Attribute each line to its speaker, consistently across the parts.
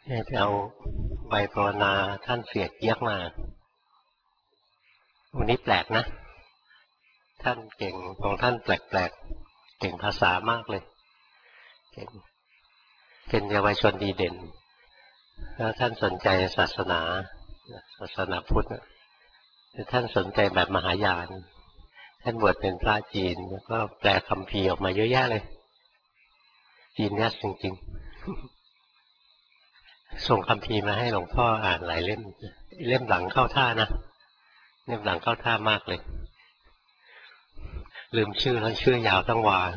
Speaker 1: เนี่ยไปเอาใบภาวนาท่านเสียเยียกมาวันนี้แปลกนะท่านเก่งของท่านแปลกๆเก่งภาษามากเลยเก่งเป็นเยาวชนดีเด่นแล้วท่านสนใจศาสนาพุทธแต่ท่านสนใจแบบมหายานท่านบวชเป็นพระจีนแล้วก็แปลคัมภีร์ออกมาเยอะแยะเลยจีนเนี่ยจริงๆส่งคัมภีร์มาให้หลวงพ่ออ่านหลายเล่มเล่มหลังเข้าท่านะเล่มหลังเข้าท่ามากเลยลืมชื่อแล้วชื่อยาวตั้งวา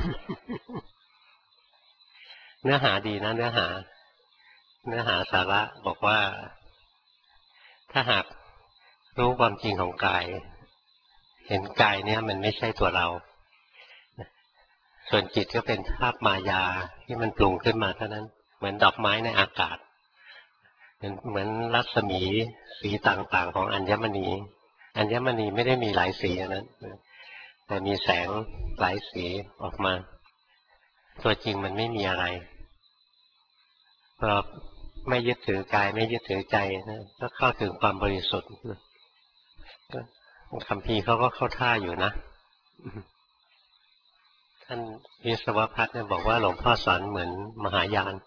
Speaker 1: เนื้อหาดีนะเนื้อหาสาระบอกว่าถ้าหากรู้ความจริงของกายเห็นกายเนี่ยมันไม่ใช่ตัวเราส่วนจิตก็เป็นภาพมายาที่มันปรุงขึ้นมาเท่านั้นเหมือนดอกไม้ในอากาศเหมือนรัศมีสีต่างๆของอัญมณีไม่ได้มีหลายสีนั้นแต่มีแสงหลายสีออกมาตัวจริงมันไม่มีอะไรพอไม่ยึดถือกายไม่ยึดถือใจนะก็เข้าถึงความบริสุทธิ์คัมภีร์เขาก็เข้าท่าอยู่นะท่านวิศวพัฒน์เนี่ยบอกว่าหลวงพ่อสอนเหมือนมหายาน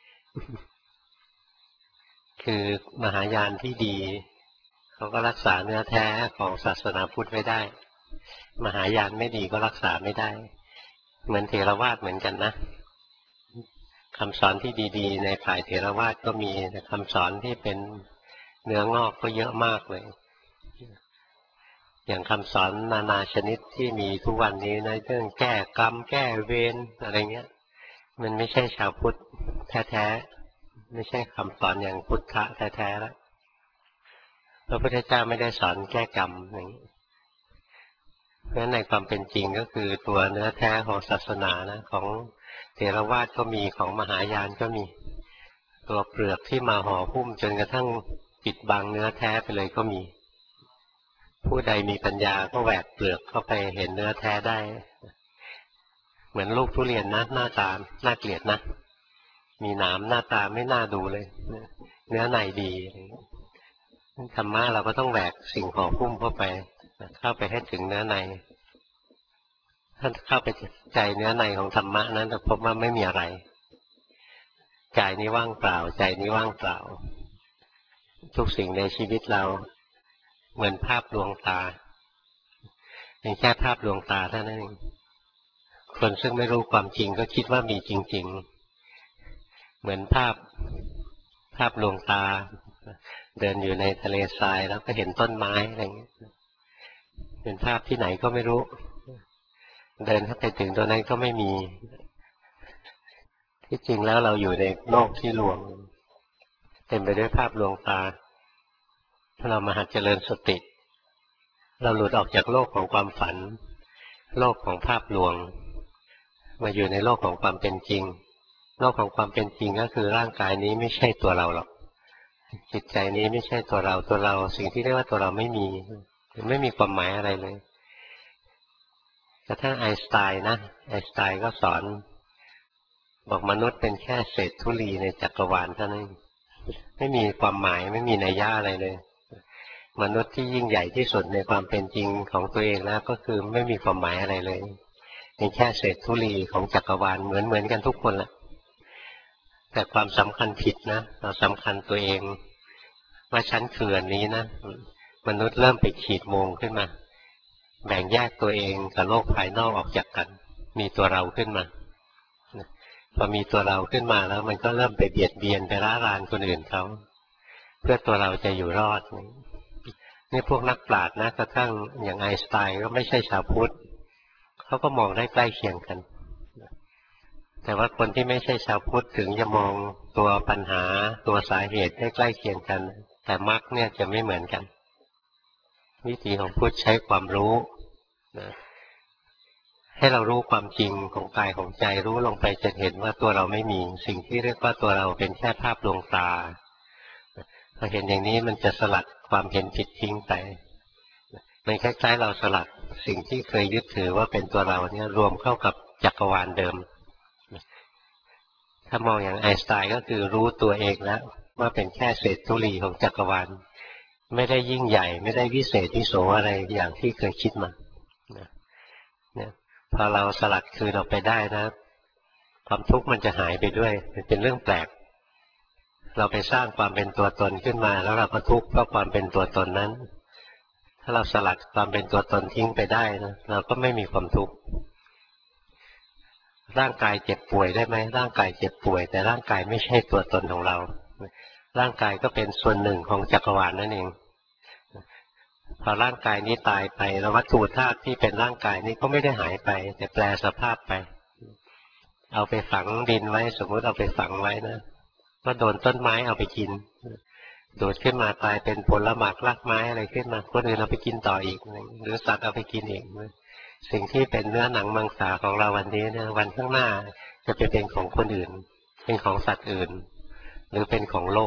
Speaker 1: คือมหายานที่ดีเขาก็รักษาเนื้อแท้ของศาสนาพุทธไว้ได้มหายานไม่ดีก็รักษาไม่ได้เหมือนเถรวาทเหมือนกันนะคำสอนที่ดีๆในฝ่ายเถรวาทก็มีแต่คำสอนที่เป็นเนื้องอกก็เยอะมากเลยอย่างคำสอนนานาชนิดที่มีทุกวันนี้นะเรื่องแก้กรรมแก้เวรอะไรเงี้ยมันไม่ใช่ชาวพุทธแท้ๆไม่ใช่คำสอนอย่างพุทธะแท้ๆแล้วพระพุทธเจ้าไม่ได้สอนแก้กรรมอย่างนี้เพราะฉะนั้นในความเป็นจริงก็คือตัวเนื้อแท้ของศาสนานะของเถรวาทก็มีของมหายานก็มีตัวเปลือกที่มาห่อหุ้มจนกระทั่งปิดบังเนื้อแท้ไปเลยก็มีผู้ใดมีปัญญาก็แหวกเปลือกเข้าไปเห็นเนื้อแท้ได้เหมือนลูกทุเรียนนะหน้าตาน่าเกลียดนะมีหนามหน้าตาไม่น่าดูเลยเนื้อในดีธรรมะเราก็ต้องแหวกสิ่งห่อหุ้มเข้าไปให้ถึงเนื้อในถ้าเข้าไปใจเนื้อในของธรรมะนั้นจะพบว่าไม่มีอะไรกายนี้ว่างเปล่าใจนี้ว่างเปล่าทุกสิ่งในชีวิตเราเหมือนภาพลวงตาเป็นแค่ภาพลวงตาเท่านั้นเองคนซึ่งไม่รู้ความจริงก็คิดว่ามีจริงๆเหมือนภาพลวงตาเดินอยู่ในทะเลทรายแล้วก็เห็นต้นไม้อะไรอย่างเงี้ยเป็นภาพที่ไหนก็ไม่รู้เดินเข้าไปถึงตัวนั้นก็ไม่มีที่จริงแล้วเราอยู่ในโลกที่ลวงเต็มไปด้วยภาพลวงตาถ้าเรามาหัดเจริญสติเราหลุดออกจากโลกของความฝันโลกของภาพลวงมาอยู่ในโลกของความเป็นจริงโลกของความเป็นจริงก็คือร่างกายนี้ไม่ใช่ตัวเราหรอกจิตใจนี้ไม่ใช่ตัวเราสิ่งที่เรียกว่าตัวเราไม่มีความหมายอะไรเลยกระทั่งไอน์สไตน์นะไอน์สไตน์ก็สอนบอกมนุษย์เป็นแค่เศษธุลีในจักรวาลเท่านั้นไม่มีความหมายไม่มีนัยยะอะไรเลยมนุษย์ที่ยิ่งใหญ่ที่สุดในความเป็นจริงของตัวเองแล้วก็คือไม่มีความหมายอะไรเลยเป็นแค่เศษธุลีของจักรวาลเหมือนกันทุกคนแหละแต่ความสำคัญผิดนะเราสำคัญตัวเองว่าฉันคืออันนี้นะมนุษย์เริ่มไปขีดโมงขึ้นมาแบ่งแยกตัวเองกับโลกภายนอกออกจากกันมีตัวเราขึ้นมาพอมีตัวเราขึ้นมาแล้วมันก็เริ่มไปเบียดเบียนไปละลานคนอื่นเขาเพื่อตัวเราจะอยู่รอดนี่พวกนักปราชญ์นะกระทั่งอย่างไอน์สไตน์ก็ไม่ใช่ชาวพุทธเขาก็มองได้ใกล้เคียงกันแต่ว่าคนที่ไม่ใช่ชาวพุทธถึงจะมองตัวปัญหาตัวสาเหตุได้ใกล้เคียงกันแต่มรรคเนี่ยจะไม่เหมือนกันวิธีของพุทธใช้ความรู้นะให้เรารู้ความจริงของกายของใจรู้ลงไปจะเห็นว่าตัวเราไม่มีสิ่งที่เรียกว่าตัวเราเป็นแค่ภาพลวงตาพอเห็นอย่างนี้มันจะสลัดความเห็นผิดทิ้งไปมันคล้ายๆเราสลัดสิ่งที่เคยยึดถือว่าเป็นตัวเราเนี่ยรวมเข้ากับจักรวาลเดิมถ้ามองอย่างไอน์สไตน์ก็คือรู้ตัวเองแล้วว่าเป็นแค่เศษธุลีของจักรวาลไม่ได้ยิ่งใหญ่ไม่ได้วิเศษวิโสอะไรอย่างที่เคยคิดมาเนี่ยพอเราสลัดคืนออกไปได้นะความทุกข์มันจะหายไปด้วยมันเป็นเรื่องแปลกเราไปสร้างความเป็นตัวตนขึ้นมาแล้วเราก็ทุกข์เพราะความเป็นตัวตนนั้นถ้าเราสลัดความเป็นตัวตนทิ้งไปได้นะเราก็ไม่มีความทุกข์ร่างกายเจ็บป่วยได้ไหมร่างกายเจ็บป่วยแต่ร่างกายไม่ใช่ตัวตนของเราร่างกายก็เป็นส่วนหนึ่งของจักรวาลนั่นเองพอร่างกายนี้ตายไปแล้ววัตถุธาตุที่เป็นร่างกายนี้ก็ไม่ได้หายไปแต่แปลสภาพไปเอาไปฝังดินไว้สมมติเอาไปฝังไว้นะก็โดนต้นไม้เอาไปกินโดดขึ้นมาตายเป็นผลหมากรากไม้อะไรขึ้นมาคนอื่นเอาไปกินต่ออีกหรือสัตว์เอาไปกินอีกสิ่งที่เป็นเนื้อหนังมังสาของเราวันนี้เนี่ยวันข้างหน้าจะไปเป็นของคนอื่นเป็นของสัตว์อื่นหรือเป็นของโลก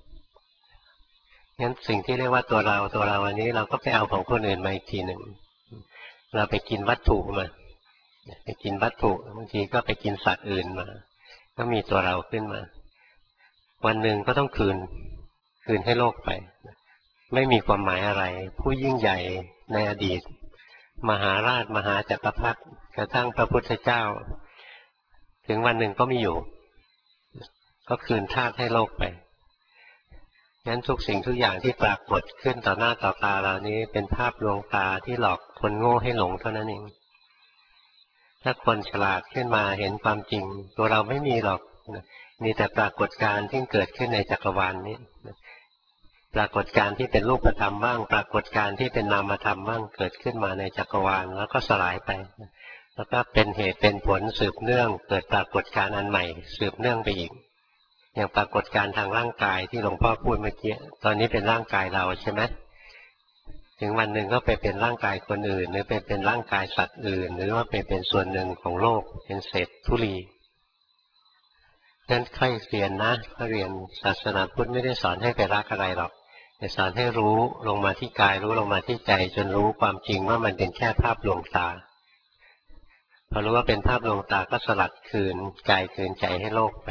Speaker 1: งั้นสิ่งที่เรียกว่าตัวเราวันนี้เราก็ไปเอาของคนอื่นมาอีกทีหนึ่งเราไปกินวัตถุมาไปกินวัตถุบางทีก็ไปกินสัตว์อื่นมาก็มีตัวเราขึ้นมาวันหนึ่งก็ต้องคืนให้โลกไปไม่มีความหมายอะไรผู้ยิ่งใหญ่ในอดีตมหาราชมหาจักรพรรดิกระทั่งพระพุทธเจ้าถึงวันหนึ่งก็ไม่อยู่ก็คืนธาตุให้โลกไปงั้นทุกสิ่งทุกอย่างที่ปรากฏขึ้นต่อหน้าต่อตาเรานี้เป็นภาพลวงตาที่หลอกคนโง่ให้หลงเท่านั้นเองถ้าคนฉลาดขึ้นมาเห็นความจริงตัวเราไม่มีหรอกมีแต่ปรากฏการณ์ที่เกิดขึ้นในจักรวาลนี้ปรากฏการณ์ที่เป็นรูปธรรมบ้างปรากฏการณ์ที่เป็นนามธรรมบ้างเกิดขึ้นมาในจักรวาลแล้วก็สลายไปแล้วก็เป็นเหตุเป็นผลสืบเนื่องเกิดปรากฏการณ์อันใหม่สืบเนื่องไปอีกอย่างปรากฏการณ์ทางร่างกายที่หลวงพ่อพูดเมื่อกี้ตอนนี้เป็นร่างกายเราใช่ไหมถึงวันหนึ่งก็ไปเป็นร่างกายคนอื่นหรือเป็นร่างกายสัตว์อื่นหรือว่าเป็นส่วนหนึ่งของโลกเป็นเศษธุลีนั้นค่อยเรียนนะค่อยเรียนศาสนาพุทธไม่ได้สอนให้ไปรักอะไรหรอกแต่สอนให้รู้ลงมาที่กายรู้ลงมาที่ใจจนรู้ความจริงว่ามันเป็นแค่ภาพลวงตาพอรู้ว่าเป็นภาพลวงตาก็สลัดคืนกายคืนใจให้โลกไป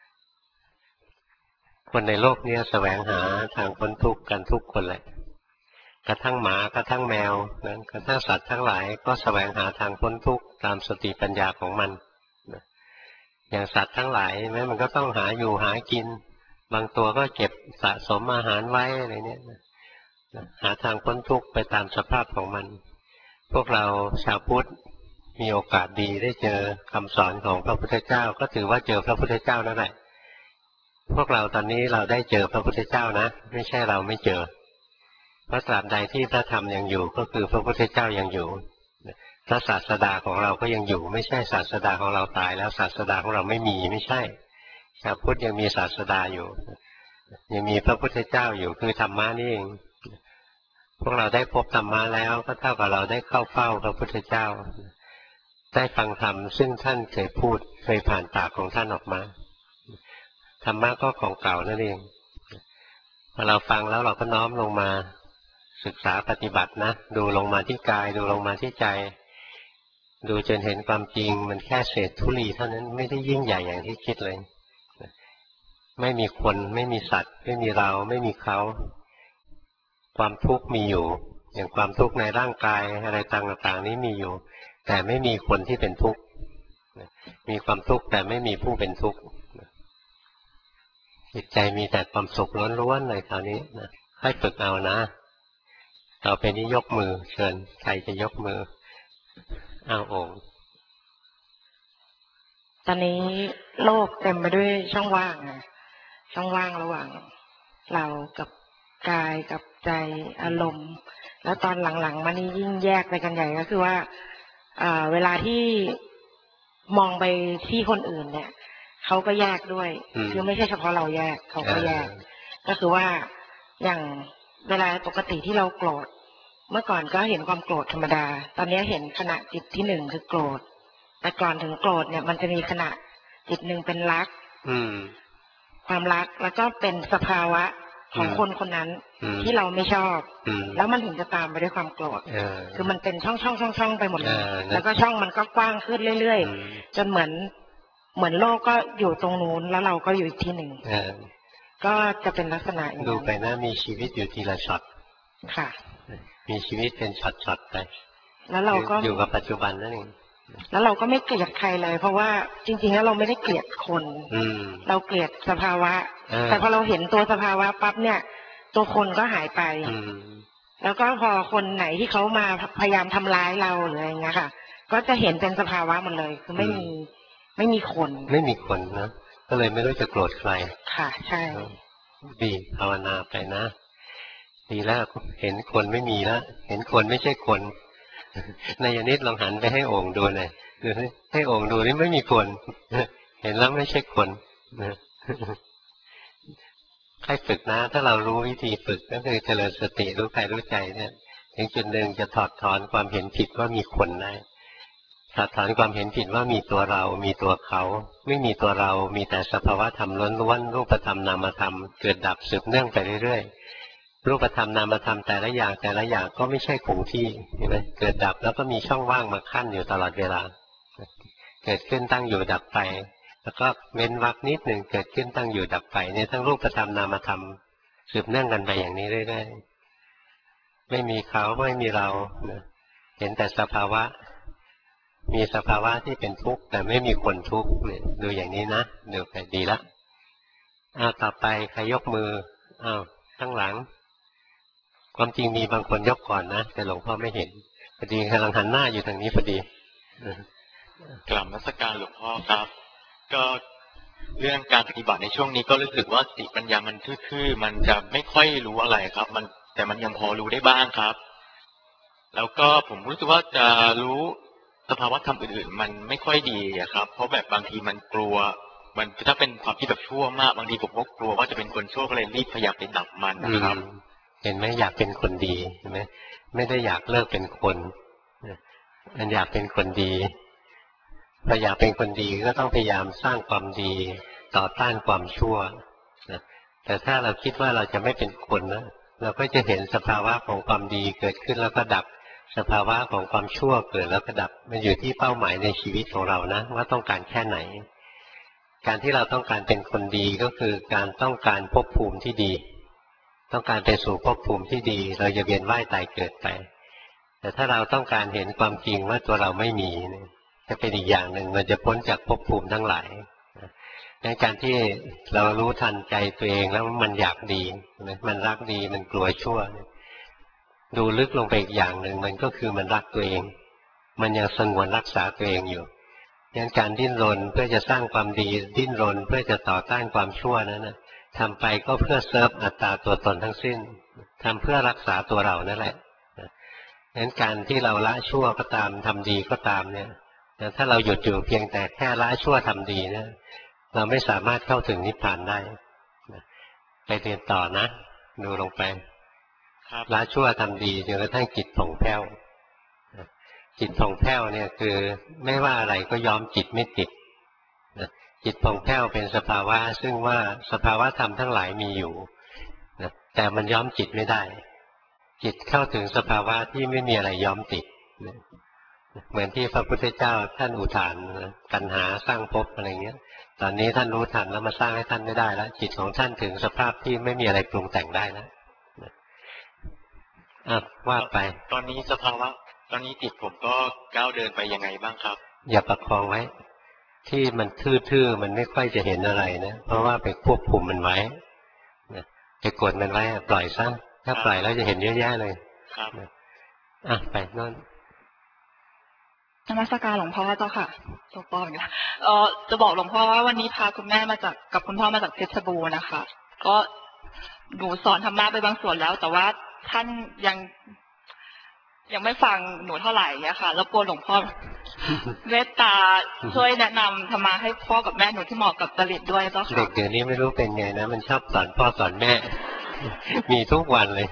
Speaker 1: คนในโลกนี้แสวงหาทางพ้นทุกข์กันทุกคนแหละกระทั่งหมากระทั่งแมวนะกระทั่งสัตว์ทั้งหลายก็แสวงหาทางพ้นทุกข์ตามสติปัญญาของมันอย่างสัตว์ทั้งหลายแม้มันก็ต้องหาอยู่หากินบางตัวก็เก็บสะสมอาหารไว้อะไรเนี่ยหาทางพ้นทุกข์ไปตามสภาพของมันพวกเราชาวพุทธมีโอกาสดีได้เจอคำสอนของพระพุทธเจ้าก็ถือว่าเจอพระพุทธเจ้านั่นแหละพวกเราตอนนี้เราได้เจอพระพุทธเจ้านะไม่ใช่เราไม่เจอเพราะตราบใดที่พระธรรมยังอยู่ก็คือพระพุทธเจ้ายังอยู่พระศาสดาของเราก็ยังอยู่ไม่ใช่ศาสดาของเราตายแล้วศาสดาของเราไม่มีไม่ใช่ชาวพุทธยังมีศาสดาอยู่ยังมีพระพุทธเจ้าอยู่คือธรรมะนี่เองพวกเราได้พบธรรมะแล้วก็เท่ากับเราได้เข้าเฝ้าพระพุทธเจ้าได้ฟังธรรมซึ่งท่านเคยพูดเคยผ่านปากของท่านออกมาธรรมะก็ของเก่านั่นเองพอเราฟังแล้วเราก็น้อมลงมาศึกษาปฏิบัตินะดูลงมาที่กายดูลงมาที่ใจดูจนเห็นความจริงมันแค่เศษธุลีเท่านั้นไม่ได้ยิ่งใหญ่อย่างที่คิดเลยไม่มีคนไม่มีสัตว์ไม่มีเราไม่มีเขาความทุกข์มีอยู่อย่างความทุกข์ในร่างกายอะไรต่างๆนี้มีอยู่แต่ไม่มีคนที่เป็นทุกข์มีความทุกข์แต่ไม่มีผู้เป็นทุกข์จิตใจมีแต่ความสุขล้วนๆเลยคราวนี้นะให้ฝึกเอานะต่อไปนี้ยกมือเชิญใครจะยกมือเอาโอ่ง
Speaker 2: ตอนนี้โลกเต็มไปด้วยช่องว่างช่องว่างระหว่างเรากับกายกับใจอารมณ์แล้วตอนหลังๆมานี่ยิ่งแยกไปกันใหญ่ก็คือว่าเวลาที่มองไปที่คนอื่นเนี่ยเขาก็แยกด้วยคือไม่ใช่เฉพาะเราแยกเขาก็แยกก็คือว่าอย่างเวลาปกติที่เราโกรธเมื่อก่อนก็เห็นความโกรธธรรมดาตอนนี้เห็นขณะจิตที่หนึ่งคือโกรธแต่ก่อนถึงโกรธเนี่ยมันจะมีขณะจิตหนึ่งเป็นรักความรักแล้วก็เป็นสภาวะของคนคนนั้นที่เราไม่ชอบแล้วมันถึงจะตามไปด้วยความโกรธคือมันเป็นช่องไปหมดเลยแล้วก็ช่องมันก็กว้างขึ้นเรื่อยๆจนเหมือนเหมือนโลกก็อยู่ตรงนู้นแล้วเราก็อยู่อีกที่หนึ่งก็จะเป็นลักษณะอย่างนั้น
Speaker 1: ดูไปนะมีชีวิตอยู่ทีละช็อต
Speaker 2: ค่ะ
Speaker 1: มีชีวิตเป็นช็อตๆไป
Speaker 2: แล้วเราก็
Speaker 1: อยู่กับปัจจุบันนั่นเอง
Speaker 2: แล้วเราก็ไม่เกลียดใครเลยเพราะว่าจริงๆแล้วเราไม่ได้เกลียดคนเราเกลียดสภาวะแต่พอเราเห็นตัวสภาวะปั๊บเนี่ยตัวคนก็หายไปแล้วก็พอคนไหนที่เขามาพยายามทำร้ายเราหรืออะไรเงี้ยค่ะก็จะเห็นเป็นสภาวะหมดเลยคือไม่มีคน
Speaker 1: นะก็เลยไม่รู้จะโกรธใคร
Speaker 2: ค่ะใช่
Speaker 1: ดีภาวนาไปนะดีแล้วเห็นคนไม่มีแล้วเห็นคนไม่ใช่คนนายนิดลองหันไปให้โอ่งดูหน่อยดูให้โอ่งดูนี่ไม่มีคนเห็นแล้วไม่ใช่คนใครฝึกนะถ้าเรารู้วิธีฝึกก็คือเจริญสติรู้กายรู้ใจเนี่ยถึงจุดหนึ่งจะถอดถอนความเห็นผิดว่ามีคนได้ถอดถอนความเห็นผิดว่ามีตัวเรามีตัวเขาไม่มีตัวเรามีแต่สภาวะธรรมล้วนๆรูปธรรมนามธรรมเกิดดับสืบเนื่องไปเรื่อยๆรูปธรรมนามธรรมแต่ละอย่างก็ไม่ใช่คงที่เห็นไหมเกิดดับแล้วก็มีช่องว่างมาขั้นอยู่ตลอดเวลาเกิดขึ้นตั้งอยู่ดับไปแล้วก็เว้นวรรคนิดหนึ่งเกิดขึ้นตั้งอยู่ดับไปเนี่ยทั้งรูปธรรมนามธรรมสืบเนื่องกันไปอย่างนี้เรื่อยๆไม่มีเขาไม่มีเราเห็นแต่สภาวะมีสภาวะที่เป็นทุกข์แต่ไม่มีคนทุกข์เนี่ยดูอย่างนี้นะดูไปดีละต่อไปใครยกมือข้างหลังความจริงมีบางคนยกก่อนนะแต่หลวงพ่อไม่เห็นพอดีกำลังหันหน้าอยู่ทางนี้พอดี
Speaker 3: กราบนมัสการหลวงพ่อครับก็เรื่องการปฏิบัติในช่วงนี้ก็รู้สึกว่าสติปัญญามันทื่อๆมันจะไม่ค่อยรู้อะไรครับแต่มันยังพอรู้ได้บ้างครับแล้วก็ผมรู้สึกว่าจะรู้สภาวะธรรมอื่นๆมันไม่ค่อยดีครับเพราะแบบบางทีมันกลัวมันถ้าเป็นความคิดแบบชั่วมากบางทีผมก็กลัวว่าจะเป็นคนชั่วก็เลยรีบพยายามไปดับมันนะครับ
Speaker 1: เห็นไหมอยากเป็นคนดีเห็นไหมไม่ได้อยากเลิกเป็นคนมันอยากเป็นคนดีพออยากเป็นคนดีก็ต้องพยายามสร้างความดีต่อต้านความชั่วแต่ถ้าเราคิดว่าเราจะไม่เป็นคนนะเราก็จะเห็นสภาวะของความดีเกิดขึ้นแล้วก็ดับสภาวะของความชั่วเกิดแล้วก็ดับมันอยู่ที่เป้าหมายในชีวิตของเรานะว่าต้องการแค่ไหนการที่เราต้องการเป็นคนดีก็คือการต้องการภพภูมิที่ดีต้องการไปสู่ภพภูมิที่ดีเราจะเวียนว่ายตายเกิดไปแต่ถ้าเราต้องการเห็นความจริงว่าตัวเราไม่มีจะเป็นอีกอย่างหนึ่งมันจะพ้นจากภพภูมิทั้งหลายในการที่เรารู้ทันใจตัวเองแล้วมันอยากดีมันรักดีมันกลัวชั่วดูลึกลงไปอีกอย่างหนึ่งมันก็คือมันรักตัวเองมันยังสงวนรักษาตัวเองอยู่งั้นการดิ้นรนเพื่อจะสร้างความดีดิ้นรนเพื่อจะต่อต้านความชั่วนั้นนะทำไปก็เพื่อเซิร์ฟอัตตาตัวตนทั้งสิ้นทำเพื่อรักษาตัวเรานั่นแหละงั้นการที่เราละชั่วก็ตามทำดีก็ตามเนี่ยถ้าเราหยุดอยู่เพียงแต่แค่ละชั่วทำดีเนี่ยเราไม่สามารถเข้าถึงนิพพานได้ไปเรียนต่อนะดูลงไปละชั่วทำดีจนกระทั่งจิตผ่องแผ้วจิตผ่องแผ้วเนี่ยคือไม่ว่าอะไรก็ยอมจิตไม่ติดจิตผ่องแผ้วเป็นสภาวะซึ่งว่าสภาวะธรรมทั้งหลายมีอยู่แต่มันย้อมจิตไม่ได้จิตเข้าถึงสภาวะที่ไม่มีอะไรย้อมติดเหมือนที่พระพุทธเจ้าท่านอุทานตัณหาสร้างภพอะไรเงี้ยตอนนี้ท่านรู้ทันแล้วมาสร้างให้ท่านไม่ได้แล้วจิตของท่านถึงสภาพที่ไม่มีอะไรปรุงแต่งได้แล้วว่าไป
Speaker 3: ตอนนี้สภาวะตอนนี้จิตผมก็ก้าวเดินไปยังไงบ้างครับ
Speaker 1: อย่าประคองไว้ที่มันทื่อๆมันไม่ค่อยจะเห็นอะไรนะเพราะว่าไปควบคุมมันไว้ไปกดมันไว้ปล่อยซะถ้าปล่อยแล้วจะเห็นเยอะแยะเลยครับไปนั่น
Speaker 4: นมัสการหลวงพ่อเจ้าค่ะตัวปอนค่ะจะบอกหลวงพ่อว่าวันนี้พาคุณแม่มาจากกับคุณพ่อมาจากเพชรบูรณ์นะคะก็หนูสอนธรรมะไปบางส่วนแล้วแต่ว่าท่านยังไม่ฟังหนูเท่าไหร่เนี่ยค่ะแล้วกลัวหลวงพ่อเมตตาช่วยแนะนำธรรมะให้พ่อกับแม่หนูที่เหมาะกับจริตด้วยเจ้าค่ะ
Speaker 1: เด็กเดี๋ยวนี้ไม่รู้เป็นไงนะมันชอบสอนพ่อสอนแม่มีทุกวันเลย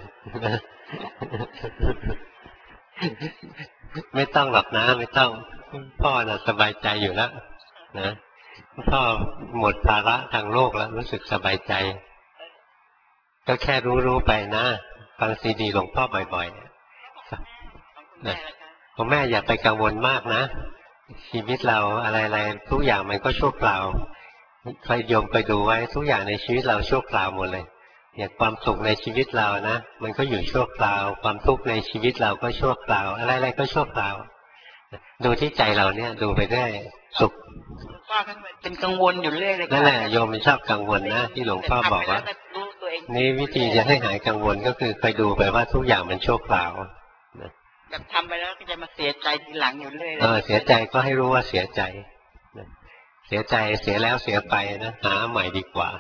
Speaker 1: ไม่ต้องหรอกนะไม่ต้องพ่อน่ะสบายใจอยู่แล้วนะพ่อหมดภาระทางโลกแล้วรู้สึกสบายใจก็แค่รู้ไปนะฟังซีดีหลวงพ่อบ่อยๆนะของแม่อย่าไปกังวลมากนะชีวิตเราอะไรๆทุกอย่างมันก็ชั่วคราวใครโยมไปดูไว้ทุกอย่างในชีวิตเราชั่วคราวหมดเลยอย่างความสุขในชีวิตเรานะมันก็อยู่ชั่วคราวความทุกข์ในชีวิตเราก็ชั่วคราวอะไรๆก็ชั่วคราวดูที่ใจเราเนี่ยดูไปได้สุข
Speaker 5: ป้าท่านเป็นกังวลอยู่เรื่อยเลย
Speaker 1: นั่นแหละโยมมันชอบกังวลนะที่หลวงพ่อบอกว่านี่วิธีจะให้หายกังวลก็คือคอยดูไปว่าทุกอย่างมันชั่วคราว
Speaker 5: แบบทำไปแล้วก็จะมาเสียใจทีหลังอยู่เรื่อย
Speaker 1: เสียใจก็ให้รู้ว่าเสียใจเสียใจเสียแล้วเสียไปนะหาใหม่ดีกว่า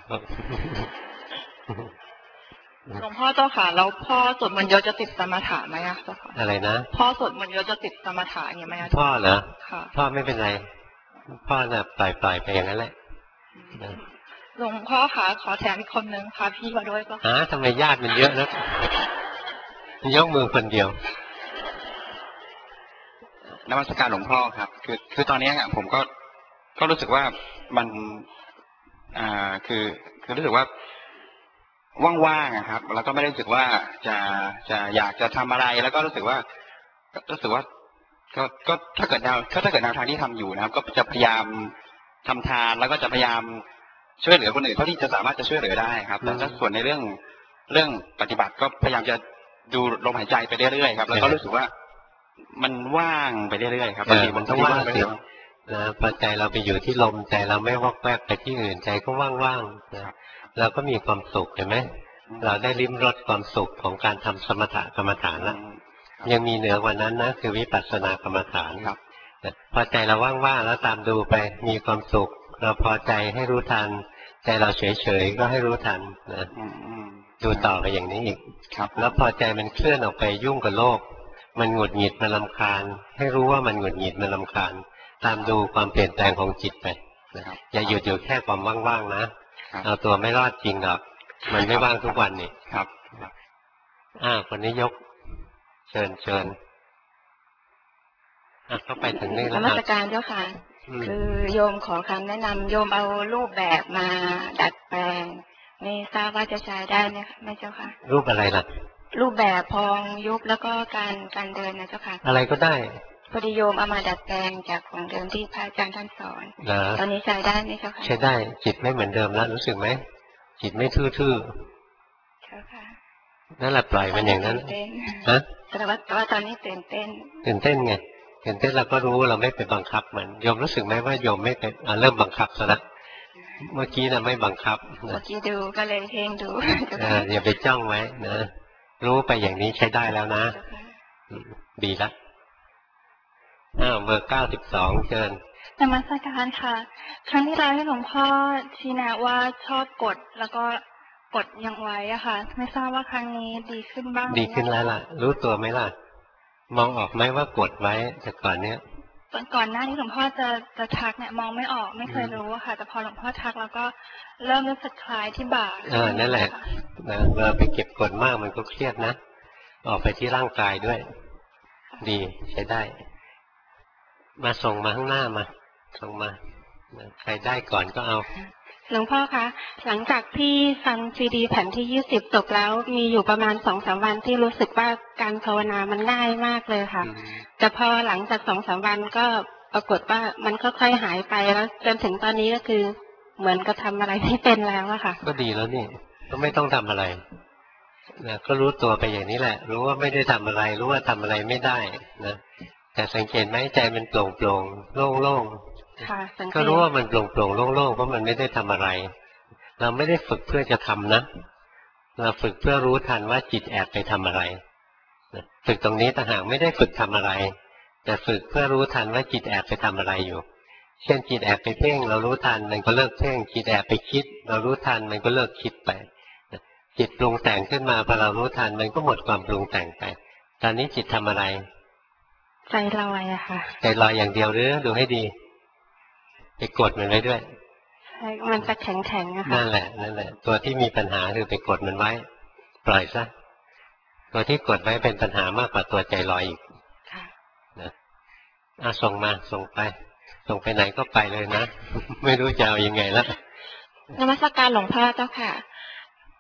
Speaker 4: หลวงพ่อเจ้าค่ะแล้วพ่อสวดมนต์เยอะจะติดสมถะไหมอะเจ้าค่ะ
Speaker 1: อะไรนะ
Speaker 4: พ่อสวดมนต์เยอะจะติดสมถะอย่างไหม
Speaker 1: พ่อเหรอพ่อไม่เป็นไรพ่อน่ะปล่อยไปอย่างนั้นแหละ
Speaker 4: หลวงพ่อค่ะขอแถมอีกคนนึงพาพี่มาด้วยก็
Speaker 1: ทำไมญาติมันเยอะนะยกมือคนเดียวน
Speaker 6: มัสการหลวงพ่อครับคือตอนนี้ผมก็รู้สึกว่ามันคือรู้สึกว่าว่างๆครับแล้วก็ไม่ได้รู้สึกว่าจะอยากจะทำอะไรแล้วก็รู้สึกว่าก็ถ้าเกิดแนวทางที่ทำอยู่นะครับก็จะพยายามทำทานแล้วก็จะพยายามช่วยเหลือคนอื่นเท่าที่จะสามารถจะช่วยเหลือได้ครับแต่ถ้าส่วนในเรื่องปฏิบัติก็พยายามจะดูลมหายใจไปเรื่อยๆครับแล้วก็รู้สึกว่ามันว่างไปเรื่อยๆครับ
Speaker 1: มันต้องว่างสินะพอใจเราไปอยู่ที่ลมใจเราไม่วอกแวกไปที่อื่นใจก็ว่างๆนะเราก็มีความสุขเห็นไหมเราได้ลิ้มรสความสุขของการทำสมถกรรมฐานแล้วยังมีเหนือกว่านั้นนะคือวิปัสสนากรรมฐานพอใจเราว่างๆแล้วตามดูไปมีความสุขเราพอใจให้รู้ทันใจเราเฉยๆก็ให้รู้ทันนะดูต่อไปอย่างนี้อีกแล้วพอใจมันเคลื่อนออกไปยุ่งกับโลกมันหงุดหงิดมันรำคาญให้รู้ว่ามันหงุดหงิดมันรำคาญตามดูความเปลี่ยนแปลงของจิตไปอย่าหยุดอยู่แค่ความว่างๆนะเอาตัวไม่รอดจริงหรอกมันไม่ว่างทุกวันนี่
Speaker 6: ครับ
Speaker 1: คนนี้ยกเชิญเข้าไปถึงนี่แล้ว
Speaker 2: นมัสการเจ้าค่ะคือโยมขอคำแนะนำโยมเอารูปแบบมาดัดแปลงไม่ทราบว่าจะใช้ได้ไหมเจ้าค่ะ
Speaker 1: รูปอะไรล่ะ
Speaker 2: รูปแบบพองยุบแล้วก็การเดินนะเจ้าค่ะ
Speaker 1: อะไรก็ได้
Speaker 2: พอดีโยมเอามาดัดแปลงจากของเดิมที่พระอาจารย์ท่านสอนตอนนี้ใช้ได้ไหมเจ้าค่ะ
Speaker 1: ใช้ได้จิตไม่เหมือนเดิมแล้วรู้สึกไหมจิตไม่ทื่อ
Speaker 2: เจ้าค่ะ
Speaker 1: นั่นแหละปล่อยมันอย่างนั้น
Speaker 2: แต่ว่าตอนนี้ตื่นเต้น
Speaker 1: ไงตื่นเต้นเราก็รู้เราไม่ไปบังคับมันโยมรู้สึกไหมว่าโยมไม่ไปเริ่มบังคับซะแล้วเมื่อกี้น่ะไม่บังคับ
Speaker 2: เมื่อกี้ดูก็เลยเพ่งดู
Speaker 1: อย่าไปจ้องไว้นะรู้ไปอย่างนี้ใช้ได้แล้วนะดีละเบอร์92เชิญ
Speaker 4: นมัสการค่ะครั้งที่แล้วให้หลวงพ่อชี้แนะว่าชอบกดแล้วก็กดยังไว้อะค่ะไม่ทราบว่าครั้งนี้ดีขึ้นบ้าง
Speaker 1: ดีขึ้นแล้วล่ะรู้ตัวไหมล่ะมองออกไหมว่ากดไว้แต่ก่อนเนี้ย
Speaker 4: ก่อนหน้านี้หลวงพ่อจะทักเนี่ยมองไม่ออกไม่เคยรู้ค่ะแต่พอหลวงพ่อทักแล้วก็เริ่มรู้สึกคลายที่บ่า
Speaker 1: นั่นแหละเราไปเก็บกดมากมันก็เครียดนะออกไปที่ร่างกายด้วยดีใช้ได้มาส่งมาข้างหน้ามาส่งมาใครได้ก่อนก็เอา
Speaker 2: หลวงพ่อคะหลังจากที่ฟังซีดีแผ่นที่20จบแล้วมีอยู่ประมาณ 2-3 วันที่รู้สึกว่าการภาวนามันง่ายมากเลยค่ะแต่พอหลังจาก 2-3 วันก็ปรากฏว่ามันค่อยๆหายไปแล้วจนถึงตอนนี้ก็คือเหมือนกับทำอะไรไม่เป็นแล้วอะค่ะ
Speaker 1: ก็ดีแล้วนี่ก็ไม่ต้องทำอะไรนะก็รู้ตัวไปอย่างนี้แหละรู้ว่าไม่ได้ทำอะไรรู้ว่าทำอะไรไม่ได้นะแต่สังเกตไหมใจมันโปร่งโปร่งโล่งโล่งก็รู้ว่ามันโปร่งโปร่งโล่งโล่งเพราะมันไม่ได้ทำอะไรเราไม่ได้ฝึกเพื่อจะทำนะเราฝึกเพื่อรู้ทันว่าจิตแอบไปทำอะไรฝึกตรงนี้ต่างหากไม่ได้ฝึกทำอะไรแต่ฝึกเพื่อรู้ทันว่าจิตแอบไปทำอะไรอยู่เช่นจิตแอบไปเพ่งเรารู้ทันมันก็เลิกเพ่งจิตแอบไปคิดเรารู้ทันมันก็เลิกคิดไปจิตปรุงแต่งขึ้นมาพอเรารู้ทันมันก็หมดความปรุงแต่งไปตอนนี้จิตทำอะไร
Speaker 2: ใจลอยอะค่ะ
Speaker 1: ใจลอยอย่างเดียวหรือดูให้ดีไปกดมันไว้ด้วย
Speaker 2: ใช่มันจะแข็งๆอะค่ะ
Speaker 1: นั่นแหละตัวที่มีปัญหาคือไปกดมันไว้ปล่อยซะตัวที่กดไว้เป็นปัญหามากกว่าตัวใจลอยอีกนะส่งมาส่งไปไหนก็ไปเลยนะไม่รู้จะเอายังไงแล้ว
Speaker 2: นมัสการหลวงพ่อเจ้าค่ะ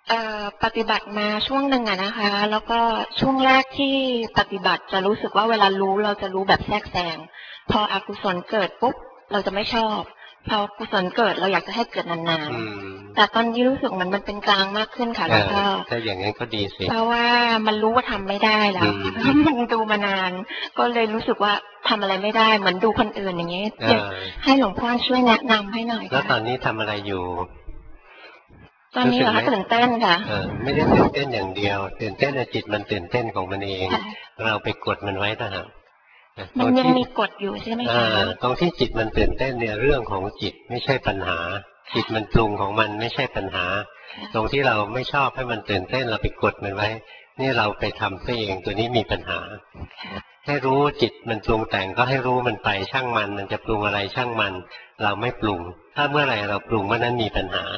Speaker 4: ปฏิบัติมาช่วงหนึ่งอะนะคะ แล้วก็ช่วงแรกที่ปฏิบัติจะรู้สึกว่าเวลารู้เราจะรู้แบบแทรกแซงพออกุศลเกิดปุ๊บเราจะไม่ชอบพอกุศลเกิดเราอยากจะให้เกิดนานๆแต่ตอนนี้รู้สึกมันเป็นกลางมากขึ้นค่ะหลวงพ่อ
Speaker 1: ถ้าอย่างนั้นก็ดีสิ
Speaker 4: เพราะว่ามันรู้ว่าทำไม่ได้แล้วมันดูมานานก็เลยรู้สึกว่าทำอะไรไม่ได้เหมือนดูคนอื่นอย่างนี้ให้หลวงพ่อช่วยแนะนำให้หน่อย
Speaker 1: แล้วตอนนี้ทำอะไรอยู่
Speaker 4: ตอนนี้เหรอคะตื่นเต้นค่ะ
Speaker 1: ไม่ได้ตื่นเต้นอย่างเดียวตื่นเต้นจิตมันตื่นเต้นของมันเองเราไปกดมันไว้ต่างหาก
Speaker 4: มันยังมีกฎอยู่ใช่ไหมคะ
Speaker 1: ตรงที่จิตมันตื่นเต้นเนี่ยเรื่องของจิตไม่ใช่ปัญหาจิตมันปรุงของมันไม่ใช่ปัญหาตรงที่เราไม่ชอบให้มันตื่นเต้นเราไปกดมันไว้นี่เราไปทำซะเองตัวนี้มีปัญหาให้รู้จิตมันปรุงแต่งก็ให้รู้มันไปช่างมันจะปรุงอะไรช่างมันเราไม่ปรุงถ้าเมื่อไหร่เราปรุงเมื่อนั้นมีปัญหา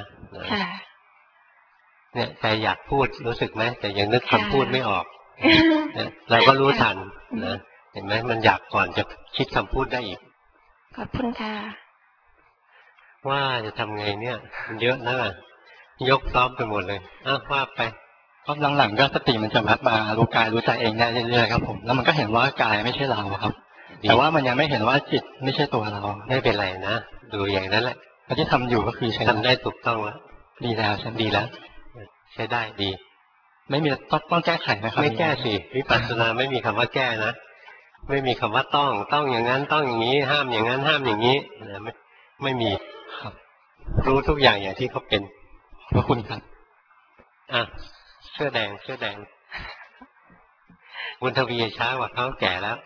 Speaker 1: เนี่ยใจอยากพูดรู้สึกไหมแต่ยังนึกคำพูดไม่ออกเราก็รู้ทันนะเห็นไหมมันอยากก่อนจะคิดคำพูดได้อีก
Speaker 4: ขอบคุณค่ะ
Speaker 1: ว่าจะทำไงเนี่ยมันเยอะนะยกพร้อมไปหมดเลยว่าไป
Speaker 6: เพราะหลังๆก็สติมันจะพัดมารู้กายรู้ใจเองได้เรื่อยๆครับผมแล้วมันก็เห็นว่ากายไม่ใช่เราครับแต่ว่ามันยังไม่เห็นว่าจิตไม่ใช่ตัวเรา
Speaker 1: ไม่เป็นไรนะดูอย่างนั้นแหละ
Speaker 6: ที่ทำอยู่ก็คือใช้
Speaker 1: ทำได้ถูกต้องแล้ว
Speaker 6: ดีแล้วใช่
Speaker 1: ดีแล้วใช้ได้ดี
Speaker 6: ไม่มีต้องแก้ไขนะครับ
Speaker 1: ไม่แก้สิวิปัสสนาไม่มีคำว่าแก้นะไม่มีคำว่าต้องอย่างนั้นต้องอย่างนี้ห้ามอย่างนั้นห้ามอย่างนี้ไม่มี
Speaker 6: ครับ
Speaker 1: รู้ทุกอย่างอย่างที่เขาเป็น
Speaker 6: ขอบคุณครับ
Speaker 1: เสื้อแดงบุญทวีช้ากว่าเขาแก่แล้ว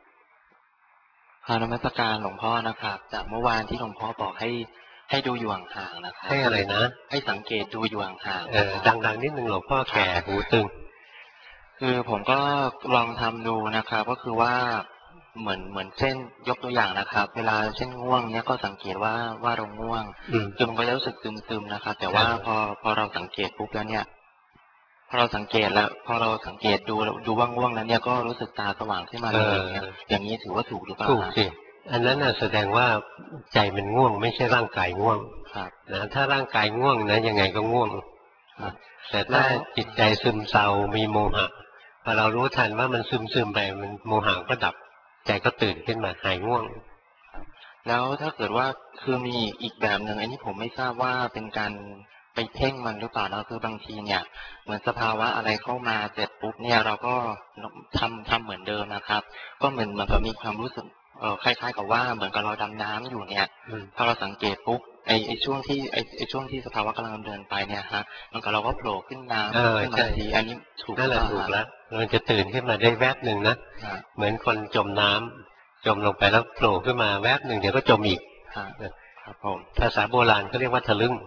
Speaker 3: นมัสการหลวงพ่อนะครับจากเมื่อวานที่หลวงพ่อบอกให้ดูอยู่ห่างๆนะครับ
Speaker 1: ให้อะไรนะ
Speaker 3: ให้สังเกตดูอยู่ห่าง
Speaker 1: ๆดังๆนิดนึงหลวงพ่อแก่หูตึง
Speaker 3: คือผมก็ลองทำดูนะครับก็คือว่าเหมือนเช่นยกตัวอย่างนะครับเวลาเช่นง่วงเนี้ยก็สังเกตว่าเราง่วงคือมันก็จะรู้สึกซึมๆนะครับแต่ว่าพอเราสังเกตปุ๊บแล้วเนี่ยพอเราสังเกตดูว่าง่วงแล้วเนี่ยก็รู้สึกตาสว่างขึ้นมาเลยอย่างนี้ถือว่าถูกหรือเปล่า
Speaker 1: ถูกสิอันนั้นแสดงว่าใจมันง่วงไม่ใช่ร่างกายง่วงนะถ้าร่างกายง่วงนะยังไงก็ง่วงแต่ถ้าจิตใจซึมเศร้ามีโมหะพอเรารู้ทันว่ามันซึมไปมันโมหะก็ดับใจก็ตื่นขึ้นมาหายง่วง
Speaker 3: แล้วถ้าเกิดว่าคือมีอีกแบบหนึ่งอันนี้ผมไม่ทราบว่าเป็นการไปเพ่งมันหรือเปล่านะคือบางทีเนี่ยเหมือนสภาวะอะไรเข้ามาเสร็จปุ๊บเนี่ยเราก็ทำเหมือนเดิมนะครับก็เหมือนกับมีความรู้สึกคล้ายๆกับว่าเหมือนกับเราดำน้ำอยู่เนี่ยพอเราสังเกตปุ๊บไอช่วงที่สภาวะกำลังดำเนินไปเนี่ยฮะมันก็เราก็โผล่ขึ้นน้ำขึ้นมาทีอันนี้ถูก
Speaker 1: นั่นแหละถูกแล้วมันจะตื่นขึ้นมาได้แวบหนึ่งนะเหมือนคนจมน้ำจมลงไปแล้วโผล่ขึ้นมาแวบหนึ่งเดี๋ยวก็จมอีก
Speaker 3: ครับผม
Speaker 1: ภาษาโบราณก็เรียกว่าทะลึ่ง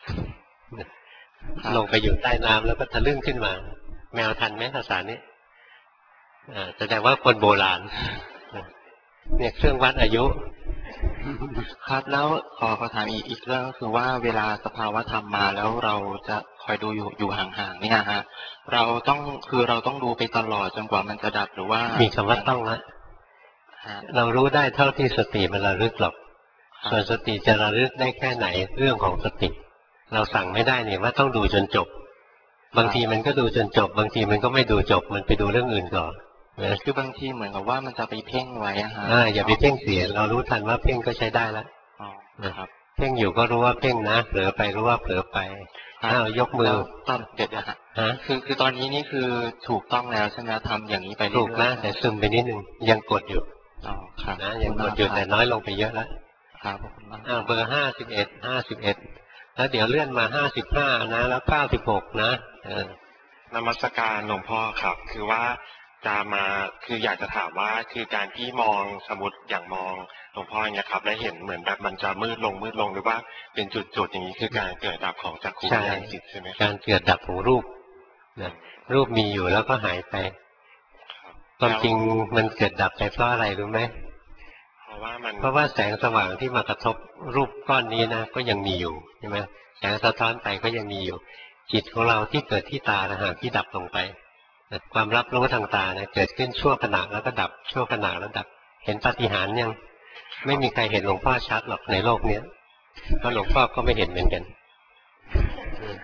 Speaker 1: ลงไปอยู่ใต้น้ำแล้วก็ทะลึ่งขึ้นมาแมวทันไหมภาษานี้แสดงว่าคนโบราณเนี่ยเครื่องวัดอายุ
Speaker 3: ครับแล้วขอถามอีกเรื่องก็คือว่าเวลาสภาวะธรรมมาแล้วเราจะคอยดูอยู่ห่างๆเนี่ยฮะเราต้องดูไปตลอดจนกว่ามันจะดับหรือว่า
Speaker 1: มีคำว่าต้องนะเรารู้ได้เท่าที่สติมันระลึกหรอกส่วนสติจะระลึกได้แค่ไหนเรื่องของสติเราสั่งไม่ได้เนี่ยว่าต้องดูจนจบบางทีมันก็ดูจนจบบางทีมันก็ไม่ดูจบมันไปดูเรื่องอื่นก่อน
Speaker 3: คือบางทีเหมือนกับว่ามันจะไปเพ่งไว้อะฮะ
Speaker 1: อย่าไปเพ่งเสียเรารู้ทันว่าเพ่งก็ใช้ได้แล้ว
Speaker 3: นะครับ
Speaker 1: เพ่งอยู่ก็รู้ว่าเพ่งนะเผลอไปรู้ว่าเผลอไปยกมือ
Speaker 3: ตอนเด็ดนะฮะคือตอนนี้นี่คือถูกต้องแล้วใช่ไหมทำอย่างนี้ไป
Speaker 1: ถูกนะแต่ซึมไปนิดนึงยังกดอยู่นะยังกดอยู่แต่น้อยลงไปเยอะแล้ว
Speaker 3: ครับ
Speaker 1: เบอร์51แล้วเดี๋ยวเลื่อนมา55นะแล้ว96นะ
Speaker 3: นมัสการหลวงพ่อครับคือว่าจะมาคืออยากจะถามว่าคือการที่มองสมมติอย่างมองหลวงพ่อเนี่ยครับแล้วเห็นเหมือนแบบมันจะมืดลงหรือว่าเป็นจุดอย่างนี้คือการเกิดดับของจักขุวิญญาณจิตใช่ไหม
Speaker 1: การเกิดดับของรูปรูปมีอยู่แล้วก็หายไปความจริงมันเกิดดับไปเพราะอะไรรู้ไหมเพราะว่าแสงสว่างที่มากระทบรูปก้อนนี้นะก็ยังมีอยู่ใช่ไหมแสงสะท้อนไปก็ยังมีอยู่จิตของเราที่เกิดที่ตานะฮะที่ดับลงไปความรับรู้ทางตาเนี่ยเกิดขึ้นชั่วขณะแล้วก็ดับชั่วขณะแล้วดับเห็นปาฏิหาริย์ยังไม่มีใครเห็นหลวงพ่อชัดหรอกในโลกเนี้ยเพราะหลวงพ่อก็ไม่เห็นเหมือนกัน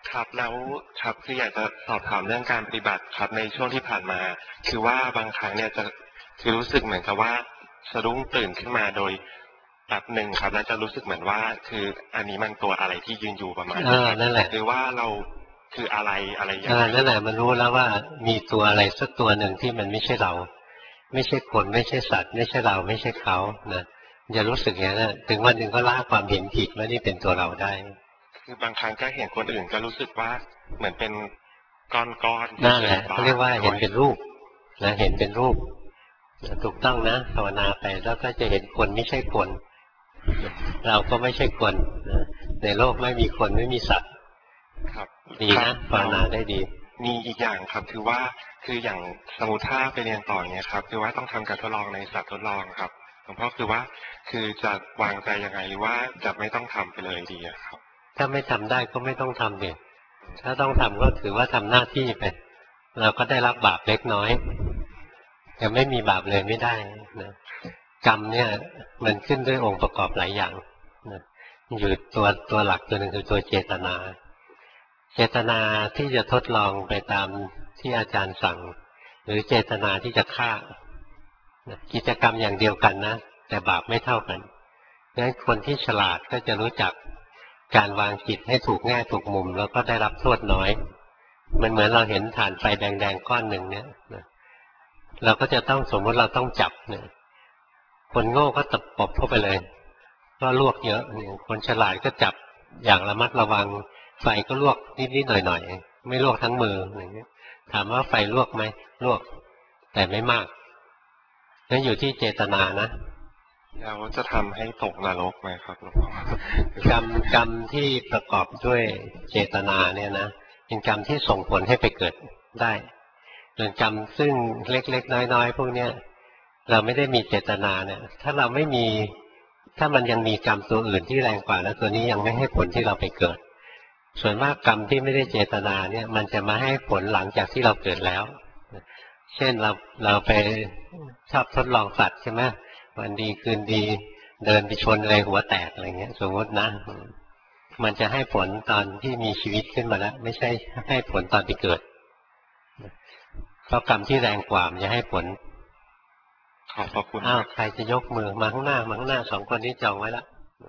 Speaker 7: ครับแล้วครับคืออยากจะสอบถามเรื่องการปฏิบัติครับในช่วงที่ผ่านมา คือว่าบางครั้งเนี่ยจะคือรู้สึกเหมือนกับว่าสะดุ้งตื่นขึ้นมาโดยแบบหนึ่งครับแล้วจะรู้สึกเหมือนว่าคืออันนี้มันตัวอะไรที่ยืนอยู่ประมาณนี้ครับ
Speaker 1: นั่นแหละ
Speaker 7: หรือว่าเราคืออะไรอย่าง
Speaker 1: นั่นแหละมันรู้แล้วว่ามีตัวอะไรสักตัวหนึ่งที่มันไม่ใช่เราไม่ใช่คนไม่ใช่สัตว์ไม่ใช่เราไม่ใช่เขานะอย่ารู้สึกอย่างนั้นถึงวันหนึ่งก็ละความเห็นผิดว่านี่เป็นตัวเราได้
Speaker 7: คือบางครั้งก็เห็นคนอื่นก็รู้สึกว่าเหมือนเป็นก้อนๆ
Speaker 1: นั่นแหละเขาเรียกว่าเห็นเป็นรูปนะเห็นเป็นรูปถูกต้องนะภาวนาไปแล้วก็จะเห็นคนไม่ใช่คนเราก็ไม่ใช่คนในโลกไม่มีคนไม่มีสัตว์
Speaker 7: ครับ
Speaker 1: ดีนะภาวนาได้ดี
Speaker 7: มีอีกอย่างครับคือว่าคืออย่างสมมุติถ้าไปเรียนต่อเนี่ยครับคือว่าต้องทำการทดลองในสัตว์ทดลองครับหลวงพ่อคือว่าคือจะวางใจยังไงหรือว่าจะไม่ต้องทำไปเลยดีครับ
Speaker 1: ถ้าไม่ทำได้ก็ไม่ต้องทำเนี่ยถ้าต้องทำก็ถือว่าทำหน้าที่ไปเราก็ได้รับบาปเล็กน้อยแต่ไม่มีบาปเลยไม่ได้นะกรรมเนี่ยมันขึ้นด้วยองค์ประกอบหลายอย่างนะอยู่ตัวหลักตัวหนึ่งคือตัวเจตนาเจตนาที่จะทดลองไปตามที่อาจารย์สั่งหรือเจตนาที่จะฆ่ากิจกรรมอย่างเดียวกันนะแต่บาปไม่เท่ากันดังนั้นคนที่ฉลาดก็จะรู้จักการวางจิตให้ถูกแง่ถูกมุมแล้วก็ได้รับโทษน้อยมันเหมือนเราเห็นฐานไฟแดงๆก้อนหนึ่งเนี่ยเราก็จะต้องสมมติเราต้องจับเนี่ยคนโง่ก็ตบปบเข้าไปเลยก็ลวกเยอะคนฉลาดก็จับอย่างระมัดระวังไฟก็ลวกนิดๆหน่อยๆไม่ลวกทั้งมืออย่างเงี้ยถามว่าไฟลวกไหมลวกแต่ไม่มากนั่นอยู่ที่เจตนานะ
Speaker 7: แล้วจะทำให้ตกนรกไหมครับหลวงพ่
Speaker 1: อกรรมที่ประกอบด้วยเจตนาเนี่ยนะเป็นกรรมที่ส่งผลให้ไปเกิดได้ส่วนกรรมซึ่งเล็กๆน้อยๆพวกเนี้ยเราไม่ได้มีเจตนาเนี่ยถ้าเราไม่มีถ้ามันยังมีกรรมตัวอื่นที่แรงกว่าแล้วตัวนี้ยังไม่ให้ผลที่เราไปเกิดส่วนมากกรรมที่ไม่ได้เจตนาเนี่ยมันจะมาให้ผลหลังจากที่เราเกิดแล้วเช่นเราไปชอบทดลองสัตว์ใช่ไหมวันดีคืนดีเดินไปชนอะไรหัวแตกอะไรเงี้ยสมมตินะมันจะให้ผลตอนที่มีชีวิตขึ้นมาแล้วไม่ใช่ให้ผลตอนที่เกิดเพราะกรรมที่แรงกว่ามันจะให้ผล
Speaker 7: ขอบคุณ
Speaker 1: ใครจะยกมือมาข้างหน้าสองคนที่จองไว้ละ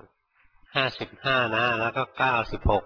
Speaker 1: 55นะแล้วก็96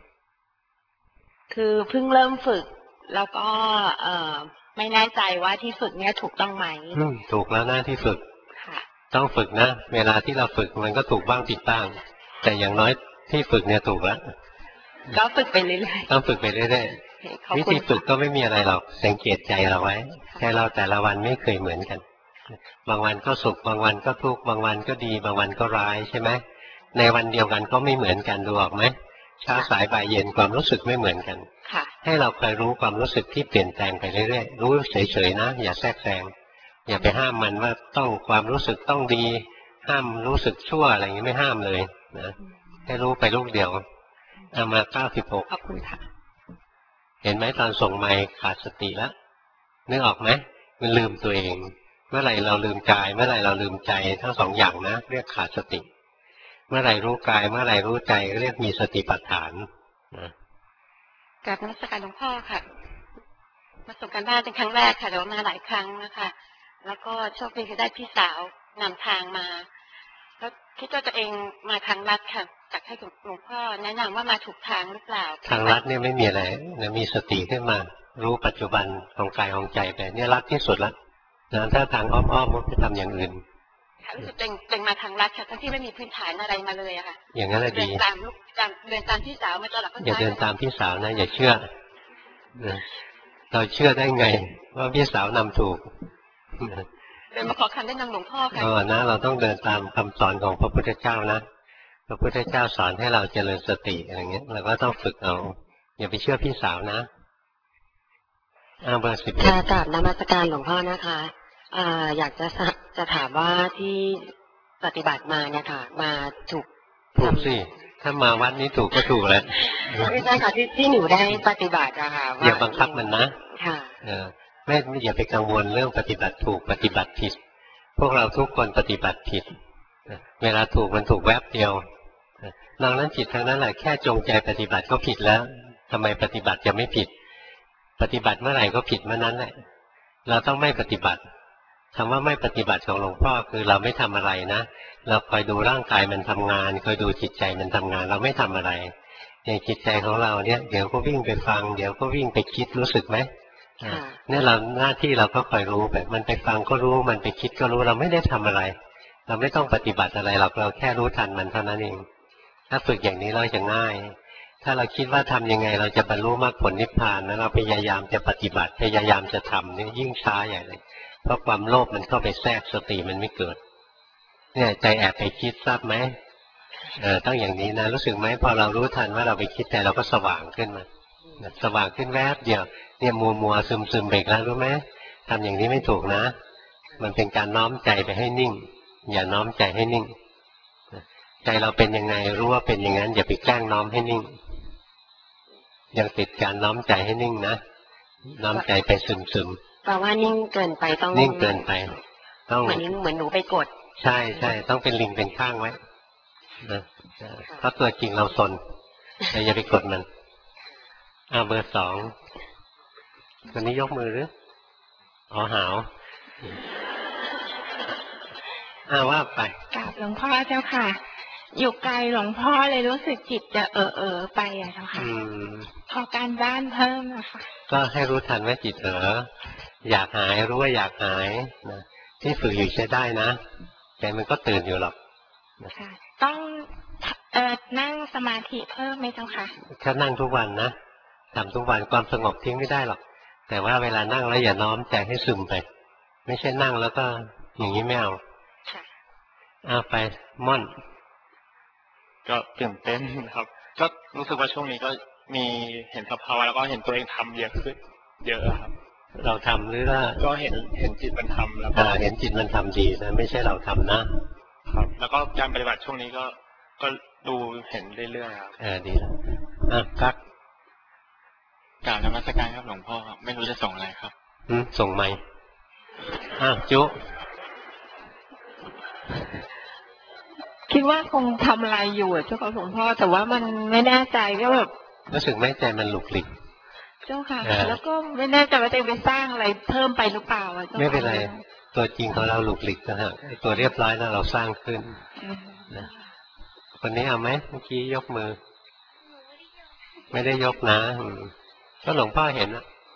Speaker 8: คือเพิ่งเริ่มฝึกแล้วก็ไม่แน่ใจว่าที่ฝึกเนี่ยถูกต้องไหม
Speaker 1: ถูกแล้วนะที่ฝึกต้องฝึกนะเวลาที่เราฝึกมันก็ถูกบ้างผิดบ้างแต่อย่างน้อยที่ฝึกเนี่ยถูกแล้ว
Speaker 8: ก็ฝึกไปเรื่อย
Speaker 1: ๆต้องฝึกไปเรื่อยๆวิธีฝึกก็ไม่มีอะไรหรอกสังเกตใจเราไว้ใจเราแต่ละวันไม่เคยเหมือนกันบางวันก็สุขบางวันก็ทุกข์บางวันก็ดีบางวันก็ร้ายใช่ไหมในวันเดียวกันก็ไม่เหมือนกันดูออกไหมเช้าสายบ่ายเย็นความรู้สึกไม่เหมือนกันให้เราคอยรู้ความรู้สึกที่เปลี่ยนแปลงไปเรื่อยๆรู้เฉยๆนะอย่าแทรกแซงอย่าไปห้ามมันว่าต้องความรู้สึกต้องดีห้ามรู้สึกชั่วอะไรอย่างนี้ไม่ห้ามเลยนะให้รู้ไปลูกเดียวเอามา96
Speaker 8: ขอบคุณค่ะ
Speaker 1: เห็นไหมตอนส่งไมค์ขาดสติแล้วนึกออกไหมมันลืมตัวเองเมื่อไหร่เราลืมกายเมื่อไหร่เราลืมใจทั้งสองอย่างนะเรียกขาดสติเมื่อไหร่รู้กายเมื่อไหร่รู้ใจเรียกมีสติปัฏฐานนะ
Speaker 8: กราบนมัสการหลวงพ่อค่ะมาส่งกันบ้านเป็นครั้งแรกค่ะแต่ว่ามาหลายครั้งนะคะแล้วก็โชคดีที่ได้พี่สาวนำทางมาแล้วคิดว่าตัวเองมาทางลัดค่ะจากให้หลวงพ่อแนะนำว่ามาถูกทางหรือเปล่า
Speaker 1: ทางลัดเนี่ยไม่มีอะไรนะมีสติขึ้นมารู้ปัจจุบันของกายของใจไปเนี่ยลัดที่สุดละนะถ้าทางอ้อมๆก็จะทำอย่างอื่น
Speaker 8: รู้สึกเป็นมาทางลัดค่ะทั้งที่ไม่มีพื้นฐานอะไรมาเลยอะค่ะ
Speaker 1: อย่างนั้นแหละดี
Speaker 8: เดินตามพี่สาวมาตลอด
Speaker 1: อย่าเดินตามพี่สาวนะอย่าเชื่อเราเชื่อได้ไงว่าพี่สาวนำถูก
Speaker 8: เดินมาขอคำแนะนำหลวงพ่อค่ะ
Speaker 1: นะเราต้องเดินตามคำสอนของพระพุทธเจ้านะพระพุทธเจ้าสอนให้เราเจริญสติอะไรเงี้ยเราก็ต้องฝึกเอาอย่าไปเชื่อพี่สาวนะเบอร์10
Speaker 9: ค่ะกราบนมัสการหลวงพ่อนะคะอยากจะถามว่าที่ปฏิบัติมาเนี่ยค่ะมาถูก
Speaker 1: สิถ้ามาวัดนี้ถูกก็ถูกแล้ว
Speaker 9: ไม่ใช่ค่ะที่หนูได้ปฏิบัติอะค่ะ
Speaker 1: อย่าบังคับมันนะ
Speaker 9: ค่ะ
Speaker 1: ไม่อย่าไปกังวลเรื่องปฏิบัติถูกปฏิบัติผิดพวกเราทุกคนปฏิบัติผิดเวลาถูกมันถูกแวบเดียวนอกนั้นผิดทั้งนั้นแหละแค่จงใจปฏิบัติก็ผิดแล้วทำไมปฏิบัติจะไม่ผิดปฏิบัติเมื่อไหร่ก็ผิดเมื่อนั้นแหละเราต้องไม่ปฏิบัติคำว่าไม่ปฏิบัติของหลวงพ่อคือเราไม่ทำอะไรนะเราคอยดูร่างกายมันทำงานคอยดูจิตใจมันทำงานเราไม่ทำอะไรอย่างจิตใจของเราเนี่ยเดี๋ยวก็วิ่งไปฟังเดี๋ยวก็วิ่งไปคิดรู้สึกไหมเนี่ยเราหน้าที่เราก็คอยรู้แบบมันไปฟังก็รู้มันไปคิดก็รู้เราไม่ได้ทำอะไรเราไม่ต้องปฏิบัติอะไรหรอกเราแค่รู้ทันมันเท่านั้นเองถ้าฝึกอย่างนี้เราจะง่ายถ้าเราคิดว่าทำยังไงเราจะบรรลุมรรคผลนิพพานนะเราพยายามจะปฏิบัติพยายามจะทำนี่ยิ่งช้าใหญ่เลยเพราะความโลภมันเข้าไปแทรกสติมันไม่เกิดเนี่ยใจแอบไปคิดทราบไหมต้องอย่างนี้นะรู้สึกไหมพอเรารู้ทันว่าเราไปคิดใจเราก็สว่างขึ้นมาสว่างขึ้นแวบเดียวเนี่ยมัวซึมเบรกแล้วรู้ไหมทำอย่างนี้ไม่ถูกนะมันเป็นการน้อมใจไปให้นิ่งอย่าน้อมใจให้นิ่งใจเราเป็นยังไงรู้ว่าเป็นอย่างนั้นอย่าไปแกล้งน้อมให้นิ่งยังติดการน้อมใจให้นิ่งนะน้อมใจไปซึม
Speaker 9: แปลว่านิ่งเกินไปต้อง
Speaker 1: นิ่งเกินไปต้อง
Speaker 9: เหมือนหนูไปกด
Speaker 1: ใช่ต้องเป็นลิงเป็นข้างไว้นะเพราะตัวจริงเราสนแต่อย่าไปกดมันเบอร์สองวันนี้ยกมือหรือหาวว่าไป
Speaker 2: กราบหลวงพ่อเจ้าค่ะอยู่ไกลหลวงพ่อเลยรู้สึกจิตจะไปเจ้าค่ะขอการบ้านเพิ่มนะคะ
Speaker 1: ก็ให้รู้ทันว่าจิตอยากหายรู้ว่าอยากหายนะที่ฝึกอยู่ใช้ได้นะแต่มันก็ตื่นอยู่หรอก
Speaker 2: ค่ะต้องนั่งสมาธิเพิ่มไหมเจ้าค่ะ
Speaker 1: ถ้านั่งทุกวันนะทำทุกวันความสงบทิ้งไม่ได้หรอกแต่ว่าเวลานั่งแล้วอย่าน้อมใจให้ซึมไปไม่ใช่นั่งแล้วก็อย่างนี้ไม่เอาไปม่อน
Speaker 7: ก็ตื่นเต้นครับก็รู้สึกว่าช่วงนี้ก็มีเห็นสภาวะแล้วก็เห็นตัวเองทำเยอะขึ้นเยอะครับ
Speaker 1: เราทำหรือว่า
Speaker 7: ก็เห็นจิตมันทำแล้วก็
Speaker 1: เห็นจิตมันทำดีนะไม่ใช่เราทำนะครับ
Speaker 7: แล้วก็การปฏิบัติช่วงนี้ก็ดูเห็นเรื่อยๆครับ
Speaker 1: ดีแล้วกัก
Speaker 3: กราบนมัสการครับหลวงพ่อไม่รู้จะส่งอะไรครับ
Speaker 1: ส่งไหมจุ
Speaker 2: คิดว่าคงทำอะไรอยู่เจ้าค่ะหลวงพ่อแต่ว่ามันไม่แน่ใจก็แบบ
Speaker 1: รู้สึกไม่ใจมันหลุกหลิก
Speaker 2: เจ้าค่ะแล้วก็ไม่แน่ใจว่าจะไปสร้างอะไรเพิ่มไปหรือเปล่า
Speaker 1: ไม่เป็นไรตัวจริงของเราหลุกหลิกนะฮะตัวเรียบร้อยแล้วเราสร้างขึ้นคนนี้เอาไหมเมื่อกี้ยกมือไม่ได้ยกนะก็หลวงพ่อเห็น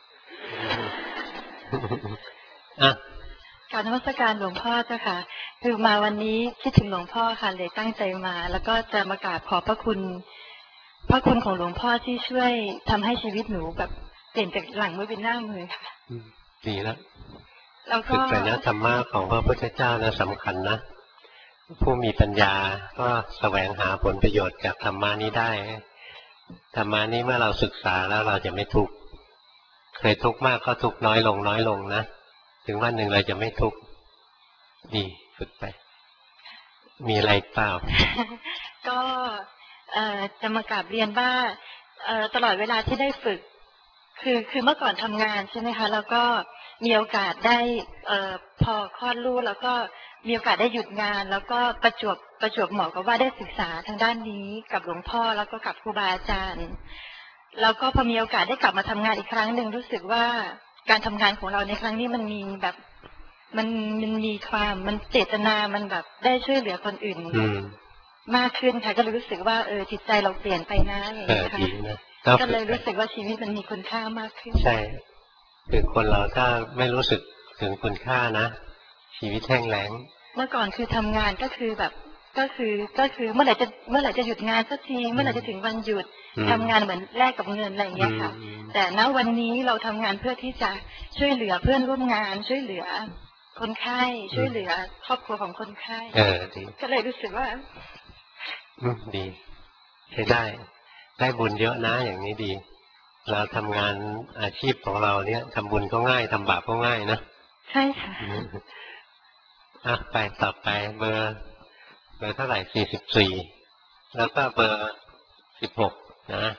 Speaker 10: การนมัสการหลวงพ่อเจ้าค่ะคือมาวันนี้คิดถึงหลวงพ่อค่ะเลยตั้งใจมาแล้วก็จะมากราบขอบพระคุณของหลวงพ่อที่ช่วยทำให้ชีวิตหนูแบบเปลี่ยนจากหลังมือเป็นหน้ามือค่ะ
Speaker 1: ดีแล้วฝึกไปนะธรรมะของพระพุทธเจ้านะสำคัญนะผู้มีปัญญาก็แสวงหาผลประโยชน์จากธรรมานี้ได้ธรรมานี้เมื่อเราศึกษาแล้วเราจะไม่ทุกข์เคยทุกข์มากก็ทุกข์น้อยลงนะถึงวันหนึ่งเราจะไม่ทุกข์ดีฝึกไปมีอะไรเปล่า
Speaker 10: ก็จะมากราบเรียนว่าตลอดเวลาที่ได้ฝึกคือเมื่อก่อนทำงานใช่ไหมคะแล้วก็มีโอกาสได้พอคลอดลูกแล้วก็มีโอกาสได้หยุดงานแล้วก็ประจวบเหมาะกับว่าได้ศึกษาทางด้านนี้กับหลวงพ่อแล้วก็กับครูบาอาจารย์แล้วก็พอมีโอกาสได้กลับมาทำงานอีกครั้งหนึ่งรู้สึกว่าการทำงานของเราในครั้งนี้มันมีแบบมันมีความมันเจตนามันแบบได้ช่วยเหลือคนอื่นมากขึ้นค่ะก็เลยรู้สึกว่าจิตใจเราเปลี่ยนไปนะอะไรอย่างเงี้ยค่ะก็เลยรู้สึกว่าชีวิตมันมีคุณค่ามากขึ้น
Speaker 1: ใช่คือคนเราถ้าไม่รู้สึกถึงคุณค่านะชีวิตแห้งแล้ง
Speaker 10: เมื่อก่อนคือทำงานก็คือแบบก็คือเมื่อไหร่จะหยุดงานสักทีเมื่อไหร่จะถึงวันหยุดทำงานเหมือนแลกกับเงินอะไรอย่างเงี้ยค่ะแต่ณวันนี้เราทำงานเพื่อที่จะช่วยเหลือเพื่อนร่วมงานช่วยเหลือคนไข้ช่วยเหลือครอบครัวของคนไข้
Speaker 1: ดี
Speaker 10: ก็เลยรู้สึกว่า
Speaker 1: ดีใช้ได้บุญเยอะนะอย่างนี้ดีเราทำงานอาชีพของเราเนี่ยทำบุญก็ง่ายทำบาปก็ง่ายนะ
Speaker 10: ใช่ค่ะ
Speaker 1: ไปต่อไปเบอร์เท่าไหร่44แล้วก็เบอร์16นะ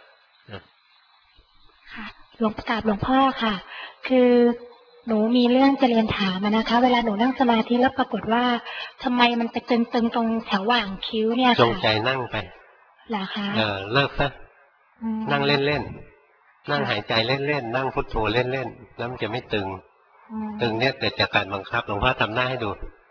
Speaker 11: ค่ะหลวงพ่อค่ะคือหนูมีเรื่องจะเรียนถามนะคะเวลาหนูนั่งสมาธิแล้วปรากฏว่าทำไมมันไปตึงๆตรงแถวหว่างคิ้วเนี่ยค่ะ
Speaker 1: จงใจนั่งไป
Speaker 11: เหรอคะ
Speaker 1: เลิกซะนั่งเล่นนั่งหายใจเล่นๆนั่งพุทโธเล่นๆแล้วมันจะไม่ตึงตึงเนี่ยเกิดจากการบังคับหลวงพ่อทำหน้าให้ดู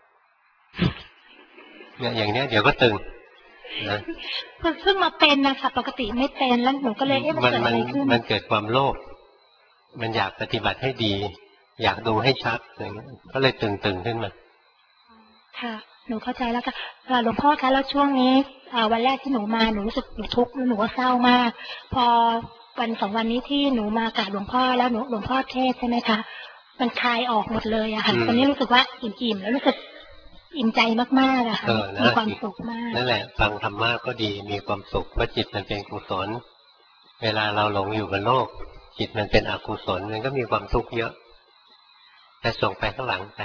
Speaker 1: เนี่ยอย่างเนี้ยเดี๋ยวก็ตึงนะ
Speaker 11: เพิ่งมาเป็นนะคะปกติไม่เป็นแล้วหนูก็เลยมันเกิดอะไรขึ้น
Speaker 1: มันเกิดความโลภมันอยากปฏิบัติให้ดี อยากดูให้ชัดอย่างนี้ก็เลยตึงขึ้นมา
Speaker 11: ค่ะหนูเข้าใจแล้วค่ะหลวงพ่อคะแล้วช่วงนี้วันแรกที่หนูมาหนูรู้สึกหนูทุกข์หนูก็เศร้ามากพอวัน2 วันนี้ที่หนูมากราบหลวงพ่อแล้วหลวงพ่อเทศใช่ไหมคะมันคลายออกหมดเลยอะค่ะตอนนี้รู้สึกว่าอิ่มแล้วรู้สึกอิ่มใจมากๆอะค่ะมีความสุขมาก
Speaker 1: นั่นแหละฟังธรรมะก็ดีมีความสุขเพราะจิตมันเป็นกุศลเวลาเราหลงอยู่กับโลกจิตมันเป็นอกุศลมันก็มีความทุกข์เยอะแต่ส่งไปข้างหลังไป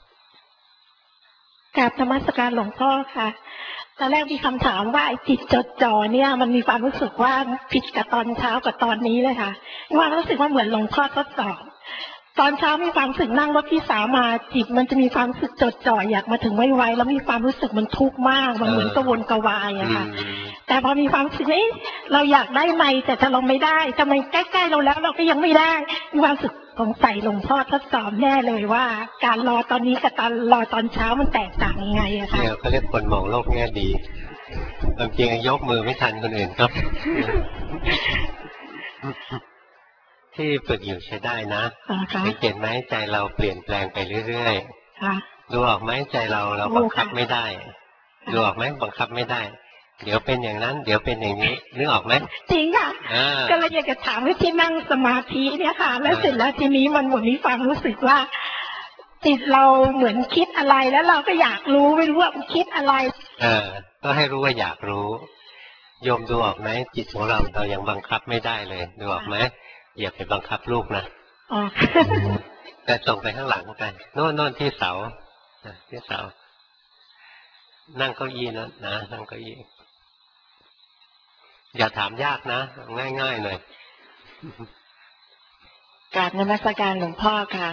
Speaker 11: กราบนมัสการหลวงพ่อค่ะตอนแรกมีคำถามว่าไอ้จิตจดจ่อเนี่ยมันมีความรู้สึกว่าผิดกับตอนเช้ากับตอนนี้เลยค่ะว่ารู้สึกว่าเหมือนหลวงพ่อทดสอบตอนเช้ามีความรู้สึกนั่งรถพี่สาวมาจิตมันจะมีความรู้สึกจดจ่ออยากมาถึงไวๆแล้วมีความรู้สึกมันทุกข์มากมันเหมือนกระวนกระวายอะค่ะแต่พอมีความรู้สึกเราอยากได้ไหมแต่ถ้าเราไม่ได้ทำไมใกล้ๆเราแล้วเราก็ยังไม่ได้มีความรู้สึกสงสัยหลวงพ่อทดสอบแน่เลยว่าการรอตอนนี้กับตอนรอตอนเช้ามันแตกต่างยังไงอะคะ
Speaker 1: เนี่ยเขาเรียกคนมองโลกแง่ดีความจริงยกมือไม่ทันคนอื่นครับที่ฝึกอยู่ใช้ได้นะสังเกตไหมใจเราเปลี่ยนแปลงไปเรื่อยๆดูออกไหมใจเราบังคับไม่ได้ดูออกไหมบังคับไม่ได้เดี๋ยวเป็นอย่างนั้นเดี๋ยวเป็นอย่างนี้นึกออกไหม
Speaker 11: จริงค่ะก็เลยอยากจะถามว่าที่นั่งสมาธิเนี่ยค่ะแล้วเสร็จแล้วทีนี้มันเหมือนมีความรู้สึกว่าจิตเราเหมือนคิดอะไรแล้วเราก็อยากรู้ไม่รู้ว่ามันคิดอะไร
Speaker 1: ก็ให้รู้ว่าอยากรู้โยมดูออกไหมจิตของเรายังบังคับไม่ได้เลยดูออกไหมอย่าไปบังคับลูกนะแต่ส่งไปข้างหลังไปโน่นที่เสาที่เสานั่งเก้าอี้นะนั่งเก้าอี้อย่าถามยากนะง่ายๆหน่อย
Speaker 2: กราบนมัสการหลวงพ่อค่ะ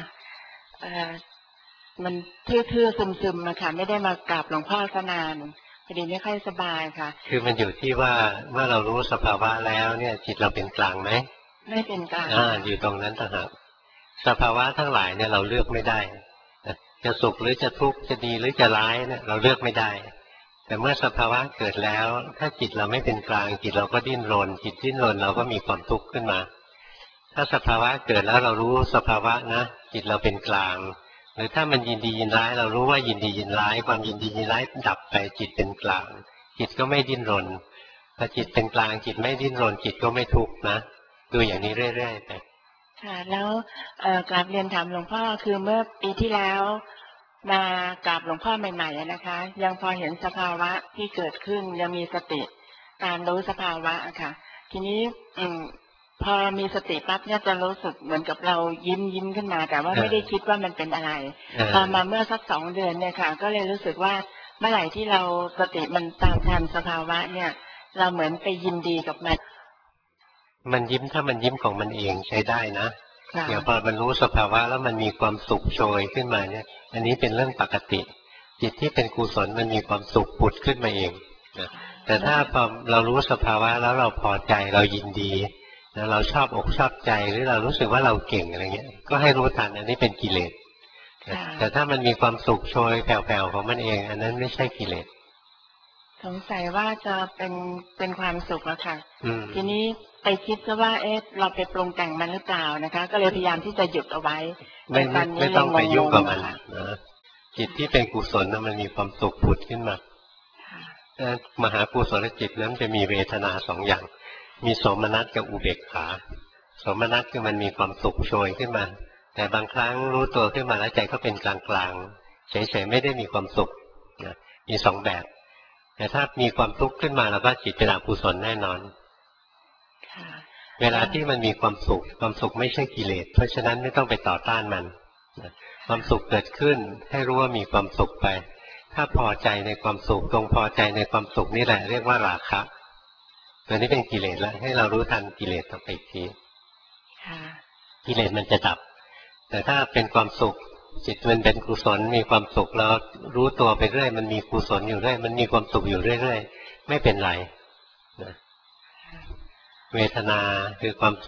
Speaker 2: มันทื่อๆซึมๆนะคะไม่ได้มากราบหลวงพ่อซะนานพอดีไม่ค่อยสบายค่ะ
Speaker 1: คือมันอยู่ที่ว่าเมื่อเรารู้สภาวะแล้วเนี่ยจิตเราเป็นกลางไหม
Speaker 2: ไม่เป็นกลาง
Speaker 1: อยู่ตรงนั้นต่างหากสภาวะทั้งหลายเนี่ยเราเลือกไม่ได้จะสุขหรือจะทุกข์จะดีหรือจะร้ายเนี่ยเราเลือกไม่ได้แต่เมื่อสภาวะเกิดแล้วถ้าจิตเราไม่เป็นกลางจิตเราก็ดิ้นรนจิตดิ้นรนเราก็มีความทุกข์ขึ้นมาถ้าสภาวะเกิดแล้วเรารู้สภาวะนะจิตเราเป็นกลางหรือถ้ามันยินดียินร้ายเรารู้ว่ายินดียินร้ายความยินดียินร้ายดับไปจิตเป็นกลางจิตก็ไม่ดิ้นรนพอจิตเป็นกลางจิตไม่ดิ้นรนจิตก็ไม่ทุกข์นะดูอย่างนี้เรื่อยๆไป
Speaker 2: ค่ะแล้วกราบเรียนถามหลวงพ่อคือเมื่อปีที่แล้วมากราบหลวงพ่อใหม่ๆนะคะยังพอเห็นสภาวะที่เกิดขึ้นยังมีสติการรู้สภาวะค่ะทีนี้พอมีสติปั๊บเนี่ยจะรู้สึกเหมือนกับเรายิ้มขึ้นมาแต่ว่าไม่ได้คิดว่ามันเป็นอะไรพอมาเมื่อสัก2 เดือนเนี่ยค่ะก็เลยรู้สึกว่าเมื่อไหร่ที่เราสติมันตามทันสภาวะเนี่ยเราเหมือนไปยินดีกับ
Speaker 1: มันยิ้มถ้ามันยิ้มของมันเองใช้ได้นะเดี๋ยวพอมันรู้สภาวะแล้วมันมีความสุขโชยขึ้นมาเนี่ยอันนี้เป็นเรื่องปกติจิตที่เป็นกุศลมันมีความสุขผุดขึ้นมาเองแต่ถ้าพอเรารู้สภาวะแล้วเราพอใจเรายินดีแล้วเราชอบอกชอบใจหรือเรารู้สึกว่าเราเก่งอะไรเงี้ยก็ให้รู้ทันอันนี้เป็นกิเลสแต่ถ้ามันมีความสุขโชยแผ่วๆของมันเองอันนั้นไม่ใช่กิเลส
Speaker 2: สงสัยว่าจะเป็นความสุขแล้วค่ะทีนี้ไปคิดซะว่าเราไปปรุงแต่งมันหรือเปล่านะคะก็เลยพยายามที่จะหยุดเอาไว้
Speaker 1: ไม่ต้องไปยุ่งกับมันนะจิตที่เป็นกุศลนั้นมันมีความสุขผุดขึ้นมามหากุศลจิตนั้นจะมีเวทนา2 อย่างมีโสมนัสกับอุเบกขาโสมนัสคือมันมีความสุขโชยขึ้นมาแต่บางครั้งรู้ตัวขึ้นมาแล้วใจก็เป็นกลางๆเฉยๆไม่ได้มีความสุขมี2 แบบแต่ถ้ามีความทุกข์ขึ้นมาแล้วก็จิตเป็นอกุศลแน่นอนเวลาที่มันมีความสุขไม่ใช่กิเลสเพราะฉะนั้นไม่ต้องไปต่อต้านมันความสุขเกิดขึ้นให้รู้ว่ามีความสุขไปถ้าพอใจในความสุขตรงพอใจในความสุขนี่แหละเรียกว่าราคะตัวนี้เป็นกิเลสแล้วให้เรารู้ทันกิเลสต่อไปอีกทีกิเลสมันจะดับแต่ถ้าเป็นความสุขจิตมันเป็นกุศลมีความสุขแล้วรู้ตัวไปเรื่อยมันมีกุศลอยู่เรื่อยมันมีความสุขอยู่เรื่อยๆไม่เป็นไรเวทนาคือความสุข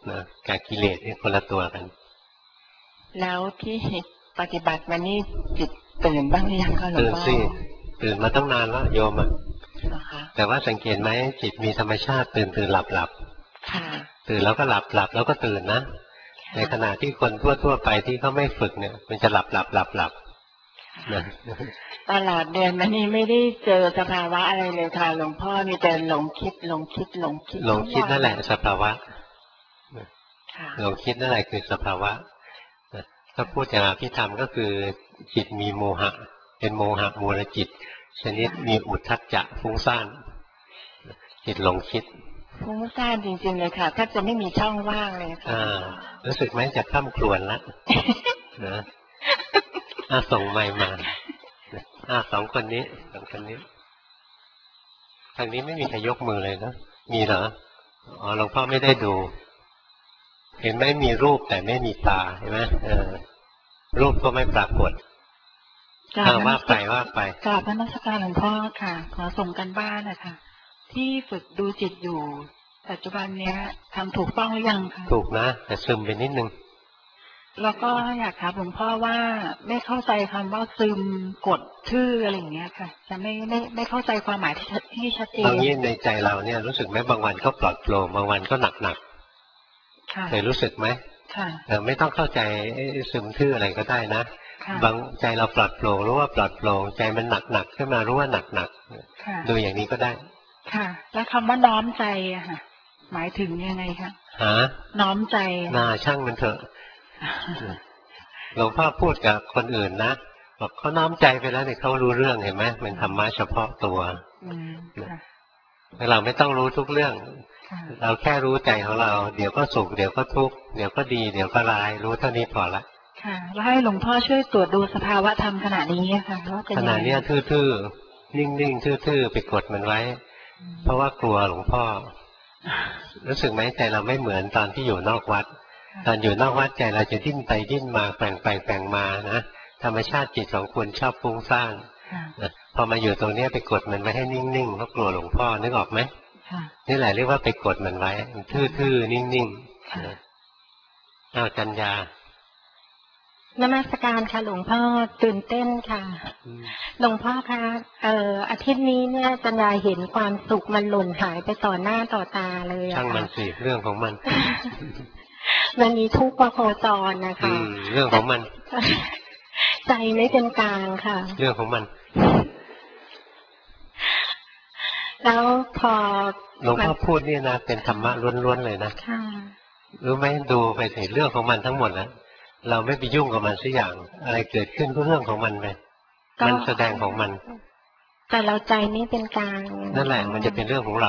Speaker 1: นะกับกิเลสนี่คนละตัวกัน
Speaker 2: แล้วที่ปฏิบัติมานี่จิตตื่นบ้างหรือยังคะหลวงพ่อ
Speaker 1: ตื่นสิตื่นมาตั้งนานแล้วโยมอะแต่ว่าสังเกตไหมจิตมีธรรมชาติตื่นหลับตื่นแล้วก็หลับแล้วก็ตื่นนะในขณะที่คนทั่วไปที่เขาไม่ฝึกเนี่ยมันจะหลับนะ
Speaker 2: ตลอดเดือนมานี่ไม่ได้เจอสภาวะอะไรเลยค่ะหลวงพ่อมีแต่หลงคิด
Speaker 1: นั่นแหละสภาวะหลงคิดนั่นแหละคือสภาวะถ้าพูดอย่างอภิธรรมก็คือจิตมีโมหะเป็นโมหะมูลจิตชนิดมีอุทธัจจะฟุ้งซ่านจิตหลงคิด
Speaker 2: ฟุ้งซ่านจริงๆเลยค่ะแทบจะไม่มีช่องว่างเลยค่ะ
Speaker 1: รู้สึกไหมจะข้ามครวนละนะส่งไมค์มาสองคนนี้ทางนี้ไม่มีใครยกมือเลยนะมีเหรออ๋อหลวงพ่อไม่ได้ดูเห็นไหมมีรูปแต่ไม่มีตาเห็นไหมรูปก็ไม่ปรากฏว่าไป
Speaker 2: กราบพระนมัสการหลวงพ่อค่ะขอส่งกันบ้านนะคะที่ฝึกดูจิตอยู่ปัจจุบันเนี้ยทำถูกต้องหรือยังคะ
Speaker 1: ถูกนะแต่ซึมไปนิดนึง
Speaker 2: แล้วก็อยากถามหลวงพ่อว่าไม่เข้าใจคำว่าซึมกดทื่ออะไรอย่างเงี้ยค่ะจะไม่เข้าใจความหมายที่ชัดเจน
Speaker 1: ตอนนี้ในใจเราเนี่ยรู้สึกไหมบางวันก็ปลอดโปร่งบางวันก็หนักเคยรู้สึกไหมไม่ต้องเข้าใจซึมทื่ออะไรก็ได้นะบางใจเราปลอดโปร่งรู้ว่าปลอดโปร่งใจมันหนักขึ้นมารู้ว่าหนักดูอย่างนี้ก็ได้
Speaker 2: ค่ะแล้วคำว่าน้อมใจอะค่ะหมายถึงยังไงคะน้อมใจ
Speaker 1: ช่างมันเถอะหลวงพ่อพูดกับคนอื่นนะบอกเขาน้อมใจไปแล้วเนี่ยเขารู้เรื่องเห็นไหมมันธรรมะเฉพาะตัวเราไม่ต้องรู้ทุกเรื่องเราแค่รู้ใจของเราเดี๋ยวก็สุขเดี๋ยวก็ทุกข์เดี๋ยวก็ดีเดี๋ยวก็ร้ายรู้เท่านี้พอละ
Speaker 2: ค่ะแล้วให้หลวงพ่อช่วยตรวจดูสภาวะธรรมขณะนี้ค่ะ
Speaker 1: ขณะนี้ทื่อๆนิ่งๆทื่อๆไปกดมันไว้เพราะว่ากลัวหลวงพ่อรู้สึกไหมใจเราไม่เหมือนตอนที่อยู่นอกวัดตอนอยู่นอกวัดใจเราจะดิ้นไปดิ้นมาแกว่งมานะธรรมชาติจิตของคุณชอบฟุ้งซ่านพอมาอยู่ตรงนี้ไปกดมันไว้ให้นิ่งๆเพราะกลัวหลวงพ่อนึกออกไหมนี่แหละเรียกว่าไปกดมันไว้ทื่อๆนิ่งๆเอาจัญญ
Speaker 11: านมัสการค่ะหลวงพ่อตื่นเต้นค่ะหลวงพ่อคะอาทิตย์นี้เนี่ยจัญญาเห็นความสุขมันหล่นหายไปต่อหน้าต่อตาเลย
Speaker 1: ช่างมันสิเรื่องของมัน
Speaker 11: มันมีทุกข์โคจรนะคะ
Speaker 1: เรื่องของมัน
Speaker 11: ใจไม่เป็นกลางค่ะ
Speaker 1: เรื่องของมัน
Speaker 11: แล้วพอ
Speaker 1: หลวงพ่อพูดนี่นะเป็นธรรมะล้วนๆเลยนะรู้ไหมดูไปถึงเรื่องของมันทั้งหมดแล้วเราไม่ไปยุ่งกับมันสักอย่างอะไรเกิดขึ้นก็เรื่องของมันไปมันแสดงของมัน
Speaker 11: แต่เราใจไม่เป็นกลาง
Speaker 1: นั่นแหละมันจะเป็นเรื่องของเรา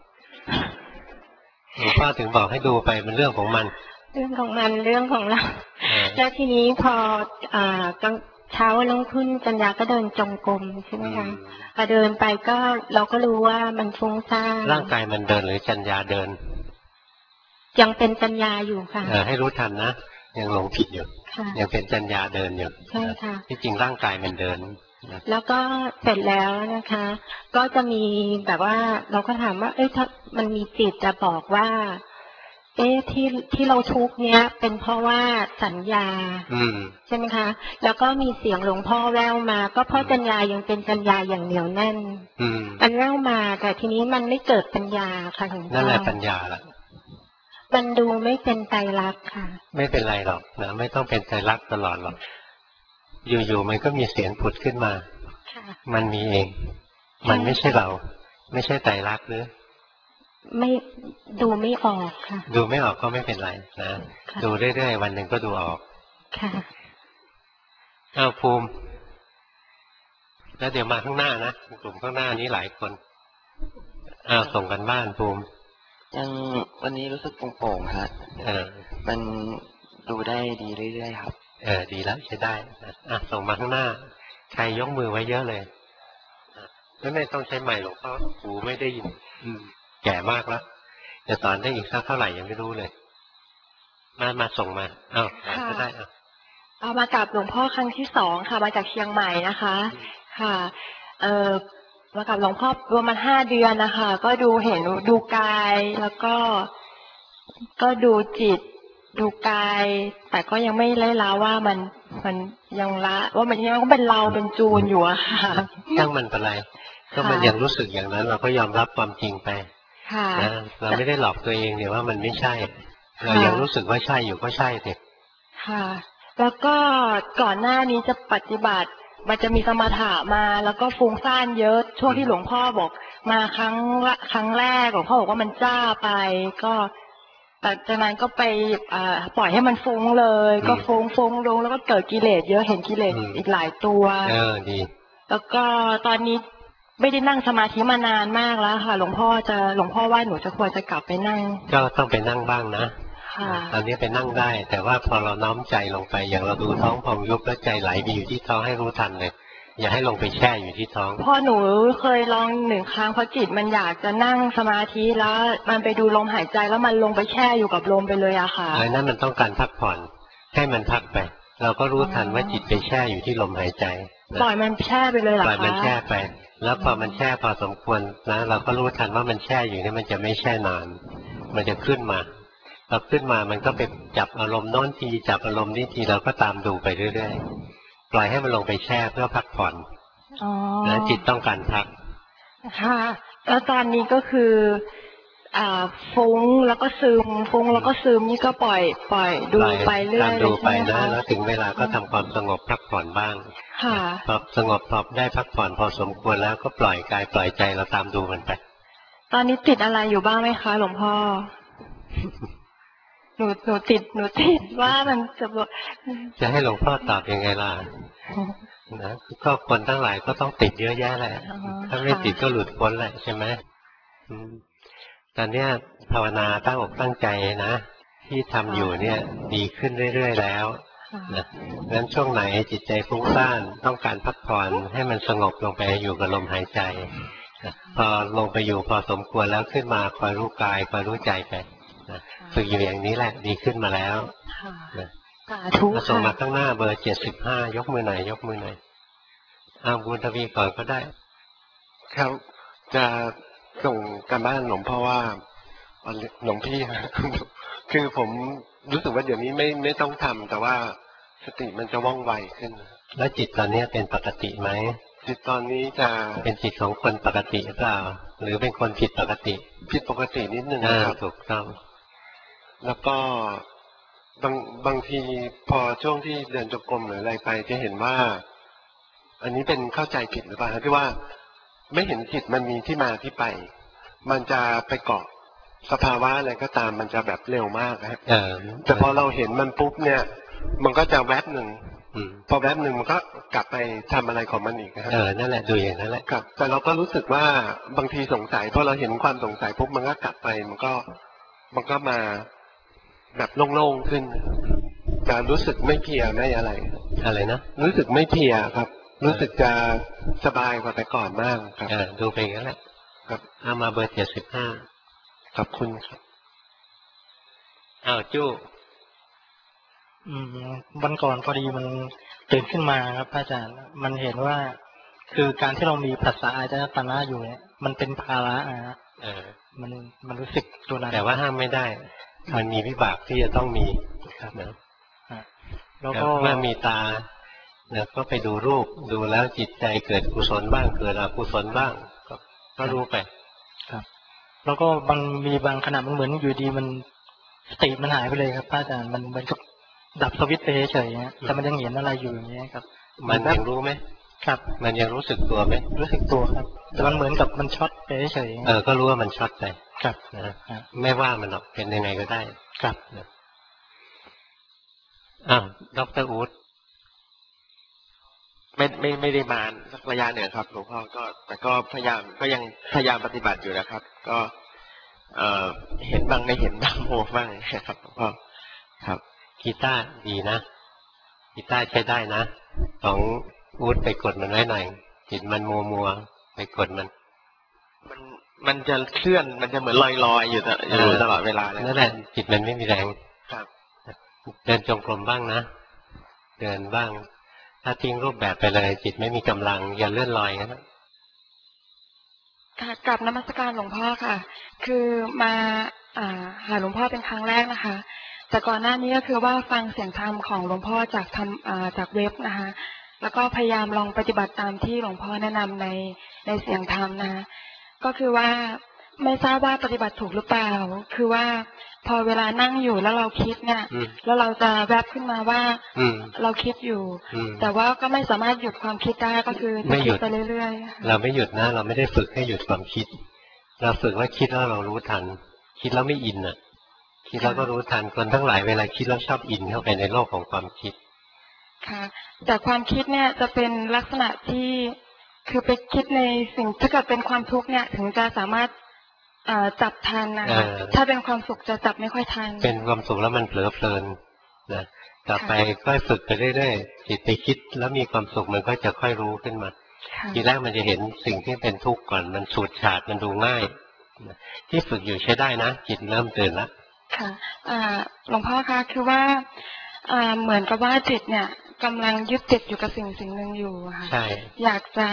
Speaker 1: หลวงพ่อถึงบอกให้ดูไปเป็นเรื่องของมัน
Speaker 11: เรื่องของมันเรื่องของเราแล้วทีนี้พอเช้าลงขึ้นจัญญาก็เดินจงกรมใช่ไหมคะพอเดินไปก็เราก็รู้ว่ามันฟุ้งซ่าน
Speaker 1: ร่างกายมันเดินหรือจัญญาเดิน
Speaker 11: ยังเป็นจัญญาอยู่ค่ะ
Speaker 1: ให้รู้ทันนะยังหลงผิดอยู่ยังเป็นจัญญาเดินอยู่
Speaker 11: ใช่ค่ะ
Speaker 1: ที่จริงร่างกายมันเดิน
Speaker 11: แล้วก็เสร็จแล้วนะคะ ก็จะมีแบบว่าเราก็ถามว่าถ้ามันมีจิตจะบอกว่าที่เราทุกข์เนี้ยเป็นเพราะว่าสัญญาใช่ไหมคะแล้วก็มีเสียงหลวงพ่อแว่วมาก็เพราะจัญญายังเป็นจัญญาอย่างเหนียวแน่นมันแว่วมาแต่ทีนี้มันไม่เกิดปัญญาค่ะหลวงพ่อ
Speaker 1: นั่นแหละปัญญาละ
Speaker 11: มันดูไม่เป็นไตรลักษณ์ค่ะ
Speaker 1: ไม่เป็นไรหรอกนะไม่ต้องเป็นไตรลักษณ์ตลอดหรอกอยู่ๆมันก็มีเสียงผุดขึ้นมามันมีเองมันไม่ใช่เราไม่ใช่ไตรลักษณ์หรือ
Speaker 11: ไม่ดูไม่ออกค่ะ
Speaker 1: ดูไม่ออกก็ไม่เป็นไรนะดูเรื่อยๆวันหนึ่งก็ดูออก
Speaker 11: ค่ะ
Speaker 1: ภูมิแล้วเดี๋ยวมาข้างหน้านะกลุ่มข้างหน้านี้หลายคนส่งกันบ้านภูมิ
Speaker 12: ยังวันนี้รู้สึกโปร่งๆฮะมันดูได้ดีเรื่อยๆครับ
Speaker 1: ดีแล้วใช้ได้ส่งมาข้างหน้าใครยกมือไว้เยอะเลยไม่ต้องใช้ไมค์หรอกเพราะหูไม่ได้ยินแก่มากแล้วจะสอนได้อีกสักเท่าไหร่ยังไม่รู้เลยมาส่งมาก็ได้
Speaker 13: เอามากราบหลวงพ่อครั้งที่2ค่ะมาจากเชียงใหม่นะคะค่ะมากับหลวงพ่อประมาณ5 เดือนนะคะก็ดูเห็นดูกายแล้วก็
Speaker 10: ก็ดูจิตดูกาย แต่ก็ยังไม่ละว่ามันยังละว่ามันยังเป็นเราเป็นจูนอยู่อะค่ะ
Speaker 1: ตั้งมันเป็นไรก็มันยังรู้สึกอย่างนั้นเราก็ยอมรับความจริงไปนะเราไม่ได้หลอกตัวเองเนี่ยว่ามันไม่ใช่เรายังรู้สึกว่าใช่อยู่ก็ใช่เด็ก
Speaker 10: ค่ะแล้วก็ก่อนหน้านี้จะปฏิบัติมันจะมีสมถะมาแล้วก็ฟุ้งซ่านเยอะช่วงที่หลวงพ่อบอกมาครั้งแรกหลวงพ่อบอกว่ามันจ้าไปก็แต่จากนั้นก็ไปปล่อยให้มันฟุ้งเลยก็ฟุ้งลงแล้วก็เกิดกิเลสเยอะเห็นกิเลสอีกหลายตัว
Speaker 1: ดี
Speaker 10: แล้วก็ตอนนี้ไม่ได้นั่งสมาธิมานานมากแล้วค่ะหลวงพ่อว่าหนูจะควรจะกลับไปนั่ง
Speaker 1: ก็ต้องไปนั่งบ้างนะตอนนี้ไปนั่งได้แต่ว่าพอเราน้อมใจลงไปอย่างเราดูท้องพองยุบแล้วใจไหลไปอยู่ที่ท้องให้รู้ทันเลยอย่าให้ลงไปแช่อยู่ที่ท้อง
Speaker 10: พอหนูเคยลอง1 ครั้งเพราะจิตมันอยากจะนั่งสมาธิแล้วมันไปดูลมหายใจแล้วมันลงไปแช่อยู่กับลมไปเลยอะค่ะ
Speaker 1: นั่นมันต้องการพักผ่อนให้มันพักไปเราก็รู้ทันว่าจิตไปแช่อยู่ที่ลมหายใจ
Speaker 10: ปล่อยมันแช่ไปเลยหรอคะ
Speaker 1: ปล่อยมันแช่ไปแล้วพอมันแช่พอสมควรนะเราก็รู้ทันว่ามันแช่อยู่นี่มันจะไม่แช่นานมันจะขึ้นมาพอขึ้นมามันก็ไปจับอารมณ์โน้นทีจับอารมณ์นี้ทีเราก็ตามดูไปเรื่อยๆปล่อยให้มันลงไปแช่เพื่อพักผ่อนแล้วจิตต้องการพัก
Speaker 10: ค่ะแล้วตอนนี้ก็คือฟุ้งแล้วก็ซึมฟุ้งแล้วก็ซึมนี่ก็ปล่อยดูไปเรื่อย
Speaker 1: ๆดูไปนะแล้วถึงเวลาก็ทำความสงบพักผ่อนบ้าง
Speaker 10: ค่ะ
Speaker 1: พอสงบพอได้พักผ่อนพอสมควรแล้วก็ปล่อยกายปล่อยใจเราตามดูมันไป
Speaker 10: ตอนนี้ติดอะไรอยู่บ้างไหมคะหลวงพ่อหนูติดว่ามัน
Speaker 1: จะให้หลวงพ่อตอบยังไงล่ะนะก็คนทั้งหลายก็ต้องติดเยอะแยะแหละถ้าไม่ติดก็หลุดพ้นแหละใช่ไหมตอนนี้ภาวนาตั้งอกตั้งใจนะที่ทำอยู่เนี่ยดีขึ้นเรื่อยๆแล้วนะงั้นช่วงไหนจิตใจฟุ้งซ่านต้องการพักผ่อนให้มันสงบลงไปอยู่กับลมหายใจพอลงไปอยู่พอสมควรแล้วขึ้นมาคอยรู้กายคอยรู้ใจไปฝึกอยู่อย่างนี้แหละดีขึ้นมาแล้วส่งมาข้างหน้าเบอร์75ยกมือหน่อยยกมือหน่อยบุญทวีก่อนก็ได้
Speaker 7: ครับจะส่งการบ้านหลวงพ่อว่าหลวงพี่คือผมรู้สึกว่าเดี๋ยวนี้ไม่ต้องทำแต่ว่าสติมันจะว่องไวขึ้น
Speaker 1: แล้วจิตตอนนี้เป็นปกติไหม
Speaker 7: จิตตอนนี้จะ
Speaker 1: เป็นจิตของคนปกติหรือเปล่าหรือเป็นคนผิดปกติ
Speaker 7: ผิดปกตินิดนึงนะครับ
Speaker 1: ถูกต้อง
Speaker 7: แล้วก็บางทีพอช่วงที่เดินจงกรมหรืออะไรไปจะเห็นว่าอันนี้เป็นเข้าใจผิดหรือเปล่าที่ว่าไม่เห็นจิตมันมีที่มาที่ไปมันจะไปเกาะสภาวะอะไรก็ตามมันจะแบบเร็วมากนะแต่พอเราเห็นมันปุ๊บเนี่ยมันก็จะแวบหนึ่งพอแวบหนึ่งมันก็กลับไปทำอะไรของมันอีกนะ
Speaker 1: นั่นแหละดูอย่างนั้นแหละ
Speaker 7: ครับแต่เราก็รู้สึกว่าบางทีสงสัยพอเราเห็นความสงสัยปุ๊บมันก็กลับไปมันก็มาแบบโล่งๆขึ้นการรู้สึกไม่เพลียไม่อะไร
Speaker 1: นะ
Speaker 7: รู้สึกไม่เพลียครับรู้สึกจะสบายกว่าแต่ก่อนมากครับ
Speaker 1: ดูไปงั้นแหละ
Speaker 7: ครับ
Speaker 1: เอามาเบอร์75
Speaker 7: ขอบคุณครับ
Speaker 1: จู้
Speaker 14: วันก่อนพอดีมันตื่นขึ้นมาครับอาจารย์มันเห็นว่าคือการที่เรามีภาษาอาจารย์ตนะอยู่เนี่ยมันเป็นภาระนะมันรู้สึกตัวนั้น
Speaker 1: แต่ว่าห้ามไม่ได้มันมีวิบากที่จะต้องมีนะแล้วก็เมื่อมีตาเนี่ยก็ไปดูรูปดูแล้วจิตใจเกิดกุศลบ้างเกิดอกุศลบ้างก็รู้ไป
Speaker 14: ครับแล้วก็บางขณะมันเหมือนอยู่ดีมันสติมันหายไปเลยครับอาจารย์มันเหมือนกับดับสวิตช์ไปเฉยๆแต่มันยังเห็นอะไรอยู่อย่างเงี้ยครับ
Speaker 1: มันยังรู้ไหม
Speaker 14: ครับ
Speaker 1: มันยังรู้สึกตัวไหม
Speaker 14: รู้สึกตัวครับแต่มันเหมือนกับมันช็อตไปเฉย
Speaker 1: ก็รู้ว่ามันช็อตไป
Speaker 14: ครับ
Speaker 1: นะไม่ว่ามันหรอกเป็นยังไงก็ได้
Speaker 14: ครับ
Speaker 1: ดร.อู๊ด
Speaker 7: ไม่ได้มาสักระยะหนึ่งครับหลวงพ่อแต่ก็ยังพยายามปฏิบัติอยู่นะครับก็เห็นบ้างไม่เห็นบ้างโมบ้างครับหลวงพ่อครับ
Speaker 1: กีตาร์ดีนะกีตาร์ใช้ได้นะของอู๊ดไปกดมันไว้หน่อยจิตมันมัวไปกด
Speaker 7: มันจะเคลื่อนมันจะเหมือนลอยอยู่ตลอดเวลาเลย
Speaker 1: นั่นแหละจิตมันไม่มีแรง
Speaker 7: ครับ
Speaker 1: เดินจงกรมบ้างนะเดินบ้างถ้าทิ้งรูปแบบไปเลยจิตไม่มีกำลังอย่าเลื่อนลอยนะ
Speaker 13: ค่ะกลับนมัสการหลวงพ่อค่ะ คือมาหาหลวงพ่อเป็นครั้งแรกนะคะ แต่ก่อนหน้านี้ก็คือว่าฟังเสียงธรรมของหลวงพ่อจากเว็บนะคะ แล้วก็พยายามลองปฏิบัติตามที่หลวงพ่อแนะนำในเสียงธรรมนะคะก็คือว่าไม่ทราบว่าปฏิบัติถูกหรือเปล่า คือว่าพอเวลานั่งอยู่แล้วเราคิดเนี่ย แล้วเราจะแวบขึ้นมาว่าเราคิดอยู่ แต่ว่าก็ไม่สามารถหยุดความคิดได้ก็คือจะคิดไปเรื่อยๆ
Speaker 1: เราไม่หยุดนะเราไม่ได้ฝึกให้หยุดความคิดเราฝึกว่าคิดแล้วเรารู้ทันคิดแล้วไม่อินอ่ะคิดแล้วก็รู้ทันคนทั้งหลายเวลาคิดแล้วชอบอินเข้าไปในโลกของความคิด
Speaker 13: ค่ะแต่ความคิดเนี่ยจะเป็นลักษณะที่คือไปคิดในสิ่งถ้าเกิดเป็นความทุกข์เนี่ยถึงจะสามารถจับทันนะคะถ้าเป็นความสุขจะจับไม่ค่อยทัน
Speaker 1: เป็นความสุขแล้วมันเผลอเพลินนะต่อไปค่อยฝึกไปเรื่อยๆจิตไปคิดแล้วมีความสุขมันก็จะค่อยรู้ขึ้นมาทีแรกมันจะเห็นสิ่งที่เป็นทุกข์ก่อนมันฉูดฉาดมันดูง่ายที่ฝึกอยู่ใช้ได้นะจิตเริ่มตื่นแล้ว
Speaker 13: ค่ะหลวงพ่อคะคือว่าเหมือนกับว่าจิตเนี่ยกำลังยึดติดอยู่กับสิ่งหนึ่งอยู่ค่ะ
Speaker 1: ใช่
Speaker 13: อยากจะ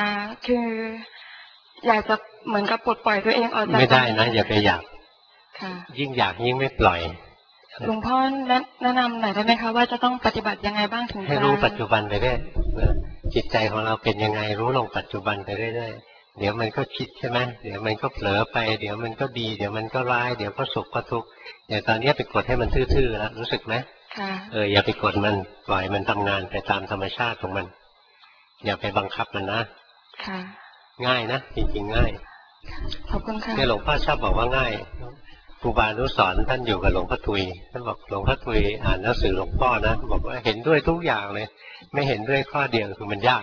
Speaker 13: เหมือนกับปลดปล่อยตัวเองออกจาก
Speaker 1: ไม่ได้นะอย่าไปอยากยิ่งอยากยิ่งไม่ปล่อย
Speaker 13: หลวงพ่อแนะนำหน่อยได้ไหมคะว่าจะต้องปฏิบัติยังไงบ้างถึงจะ
Speaker 1: ให้รู้ปัจจุบันไปเรื่อยจิตใจของเราเป็นยังไงรู้ลงปัจจุบันไปเรื่อยๆเดี๋ยวมันก็คิดใช่ไหมเดี๋ยวมันก็เผลอไปเดี๋ยวมันก็ดีเดี๋ยวมันก็ร้ายเดี๋ยวก็สุขก็ทุกข์อย่างตอนนี้ไปกดให้มันทื่อๆแล้วรู้สึกไหมอย่าไปกดมันปล่อยมันทำงานไปตามธรรมชาติของมันอย่าไปบังคับมันนะง่ายนะจริงๆง่าย
Speaker 13: ขอบคุณค่ะ
Speaker 1: เนี่ยหลวงพ่อชอบบอกว่าง่ายครูบานุสรณ์ท่านอยู่กับหลวงพ่อทุยท่านบอกหลวงพ่อทุยอ่านหนังสือหลวงพ่อนะบอกว่าเห็นด้วยทุกอย่างเลยไม่เห็นด้วยข้อเดียวคือมันยาก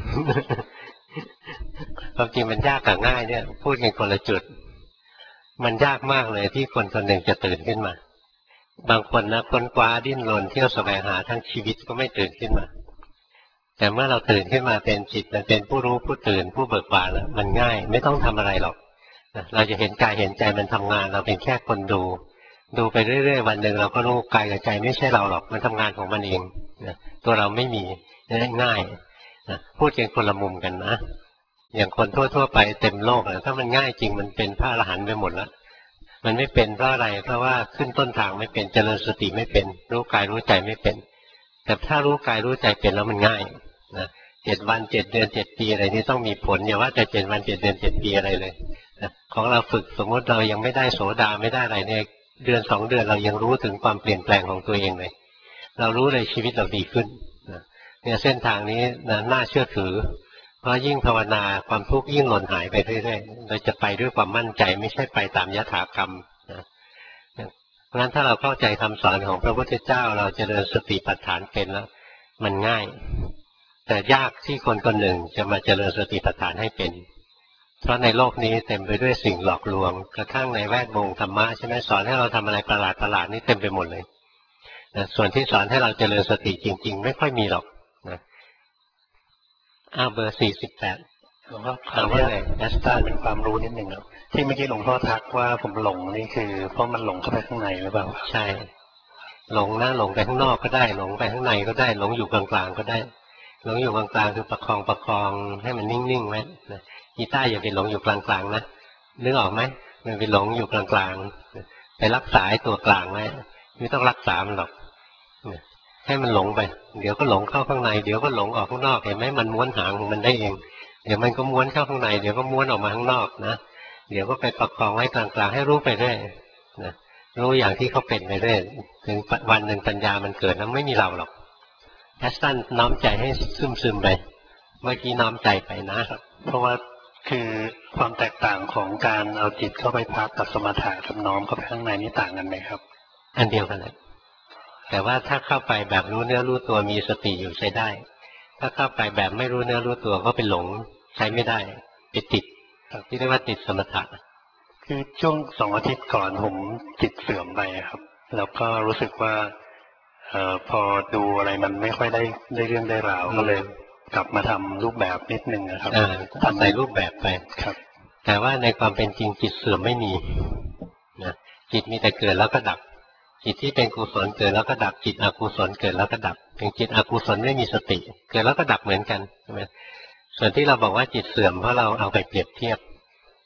Speaker 1: ความจริงมันยากกับง่ายเนี่ยพูดกันคนละจุดมันยากมากเลยที่คนคนหนึ่งจะตื่นขึ้นมาบางคนนะค้นคว้าดิ้นรนเที่ยวแสวงหาทั้งชีวิตก็ไม่ตื่นขึ้นมาแต่เมื่อเราตื่นขึ้นมาเป็นจิตมันเป็นผู้รู้ผู้ตื่นผู้เบิกบานแล้วมันง่ายไม่ต้องทำอะไรหรอกเราจะเห็นกายเห็นใจมันทำงานเราเป็นแค่คนดูไปเรื่อยๆวันหนึ่งเราก็รู้กายกับใจไม่ใช่เราหรอกมันทำงานของมันเองตัวเราไม่มีง่ายพูดกันคนละมุมกันนะอย่างคนทั่วๆไปเต็มโลกถ้ามันง่ายจริงมันเป็นพระอรหันต์ไปหมดแล้วมันไม่เป็นเพราะอะไรเพราะว่าขึ้นต้นทางไม่เป็นเจริญสติไม่เป็นรู้กายรู้ใจไม่เป็นแต่ถ้ารู้กายรู้ใจเป็นแล้วมันง่ายนะ7 วัน 7 เดือน 7 ปีอะไรนี่ต้องมีผลอย่าว่าแต่7 วัน 7 เดือน 7 ปีอะไรเลยนะของเราฝึกสมมติเรายังไม่ได้โสดาไม่ได้อะไรเนี่ยเดือน2 เดือนเรายังรู้ถึงความเปลี่ยนแปลงของตัวเองเลยเรารู้เลยชีวิตเราดีขึ้นนะเนี่ยเส้นทางนี้นะน่าเชื่อถือเพราะยิ่งภาวนาความทุกข์ยิ่งหล่นหายไปเรื่อยๆเราจะไปด้วยความมั่นใจไม่ใช่ไปตามยถากรรมนะเพราะฉะนั้นถ้าเราเข้าใจคำสอนของพระพุทธเจ้าเราจะเดินสติปัฏฐานเป็นแล้วมันง่ายแต่ยากที่คนคนหนึ่งจะมาเจริญสติปัฏฐานให้เป็นเพราะในโลกนี้เต็มไปด้วยสิ่งหลอกลวงกระทั่งในแวดวงธรรมะใช่ไหมสอนให้เราทำอะไรประหลาดนี่เต็มไปหมดเลยนะส่วนที่สอนให้เราเจริญสติจริงๆไม่ค่อยมีหรอกนะเบอร์48หลวงพ่อถามว่าไงแอสตาเป็นความรู้นิดหนึ่งครับที่เมื่อกี้หลวงพ่อทักว่าผมหลงนี่คือเพราะมันหลงเข้าไปข้างในหรือเปล่าใช่หลงนะหลงไปข้างนอกก็ได้หลงไปข้างในก็ได้หลงอยู่กลางๆก็ได้หลงอยู่กลางๆคือประคองให้มันนิ่งๆไว้นะกีตาร์อย่าไปหลงอยู่กลางๆนะนึกออกไหมมันไปหลงอยู่กลางๆไปรักษาตัวกลางไว้ไม่ต้องรักษามันหรอกให้มันหลงไปเดี๋ยวก็หลงเข้าข้างในเดี๋ยวก็หลงออกข้างนอกเห็นไหมมันม้วนหางของมันได้เองเดี๋ยวมันก็ม้วนเข้าข้างในเดี๋ยวก็ม้วนออกมาข้างนอกนะเดี๋ยวก็ไปประคองไว้กลางๆให้รู้ไปเรื่อยนะรู้อย่างที่เขาเป็นไปเรื่อยถึงวันหนึ่งปัญญามันเกิดแล้วไม่มีเราหรอกแอสตันน้อมใจให้ซึมๆไปเมื่อกี้น้อมใจไปนะครับเพราะว่าคือความแตกต่างของการเอาจิตเข้าไปพักกับสมถะกับน้อมเข้าไปข้างในนี่ต่างกันไหมครับอันเดียวกันเลยแต่ว่าถ้าเข้าไปแบบรู้เนื้อรู้ตัวมีสติอยู่ใช้ได้ถ้าเข้าไปแบบไม่รู้เนื้อรู้ตัวก็เป็นหลงใช้ไม่ได้ไปติดที่เรียกว่าติดสมถะคือช่วง2 อาทิตย์ก่อนผมจิตเสื่อมไปครับแล้วก็รู้สึกว่าพอดูอะไรมันไม่ค่อยได้เรื่องได้ราวก็เลยกลับมาทำรูปแบบนิดนึงนะครับทำในรูปแบบไปครับแต่ว่าในความเป็นจริงจิตเสื่อมไม่มีนะจิตมีแต่เกิดแล้วก็ดับจิตที่เป็นกุศลเกิดแล้วก็ดับจิตอกุศลเกิดแล้วก็ดับเป็นจิตอกุศลไม่มีสติเกิดแล้วก็ดับเหมือนกันใช่ไหมส่วนที่เราบอกว่าจิตเสื่อมเพราะเราเอาไปเปรียบเทียบ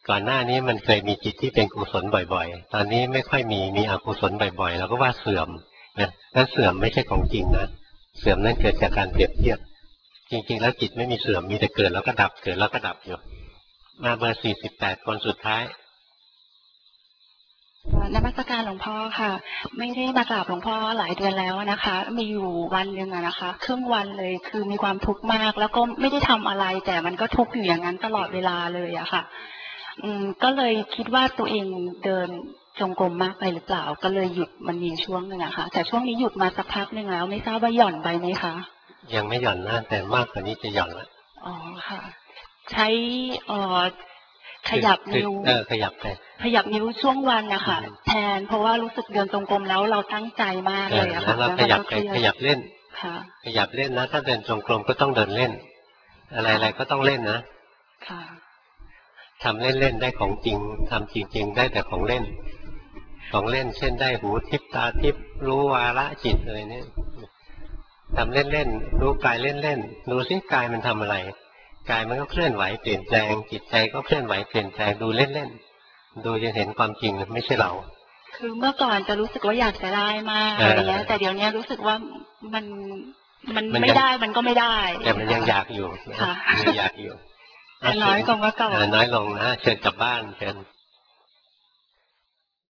Speaker 1: ก่อนหน้านี้มันเคยมีจิตที่เป็นกุศลบ่อยๆตอนนี้ไม่ค่อยมีอกุศลบ่อยๆเราก็ว่าเสื่อมนะนั่นเสื่อมไม่ใช่ของจริงนะเสื่อมนั่นเกิดจากการเปรียบเทียบจริงๆแล้วจิตไม่มีเสื่อมมีแต่เกิดแล้วก็ดับเกิดแล้วก็ดับอยู่มาเบอร์48คนสุดท้าย
Speaker 4: นมัสการหลวงพ่อค่ะไม่ได้มากราบหลวงพ่อหลายเดือนแล้วนะคะมีอยู่วันหนึ่งนะคะครึ่งวันเลยคือมีความทุกข์มากแล้วก็ไม่ได้ทำอะไรแต่มันก็ทุกข์อยู่อย่างนั้นตลอดเวลาเลยอะค่ะก็เลยคิดว่าตัวเองเดินจงกรมมากไปหรือเปล่าก็เลยหยุดมันมีช่วงหนึ่งอะค่ะแต่ช่วงนี้หยุดมาสักพักหนึ่งแล้วไม่ทราบว่าหย่อนไปไหมคะ
Speaker 1: ยังไม่หย่อนนะแต่มากกว่านี้จะหย่อนแล้ว
Speaker 4: อ๋อค่ะใช้ขยับนิ้ว
Speaker 1: ขยับไป
Speaker 4: ขยับนิ้วช่วงวันนะคะแทนเพราะว่ารู้สึกเดินจงกรมแล้วเราตั้งใจมากเลยอะค่ะ
Speaker 1: แล้วขยับไปขยับเล่น
Speaker 4: ค่ะ
Speaker 1: ขยับเล่นนะถ้าเดินจงกรมก็ต้องเดินเล่นอะไรๆก็ต้องเล่นนะ
Speaker 4: ค่ะ
Speaker 1: ทำเล่นๆได้ของจริงทำจริงๆได้แต่ของเล่นของเล่นเช่นได้หูทิพตาทิพรู้วาระจิตอะไรเนี่ยทำเล่นๆรู้กายเล่นๆดูซิกายมันทำอะไรกายมันก็เคลื่อนไหวเปลี่ยนแปลงจิตใจก็เคลื่อนไหวเปลี่ยนแปลงดูเล่นๆดูจะเห็นความจริงไม่ใช่เรา
Speaker 4: คือเมื่อก่อนจะรู้สึกว่าอยากจะได้มากอะไรเงี้ยแต่เดี๋ยวนี้รู้สึกว่ามันไม่ได้มันก็ไม่ได้
Speaker 1: แต่มันยังอยากอยู่
Speaker 4: ค่ะ
Speaker 1: อยากอยู่
Speaker 4: น้อยลงก็เก่า
Speaker 1: น้อยลงนะเชิญกลับบ้านเชิญ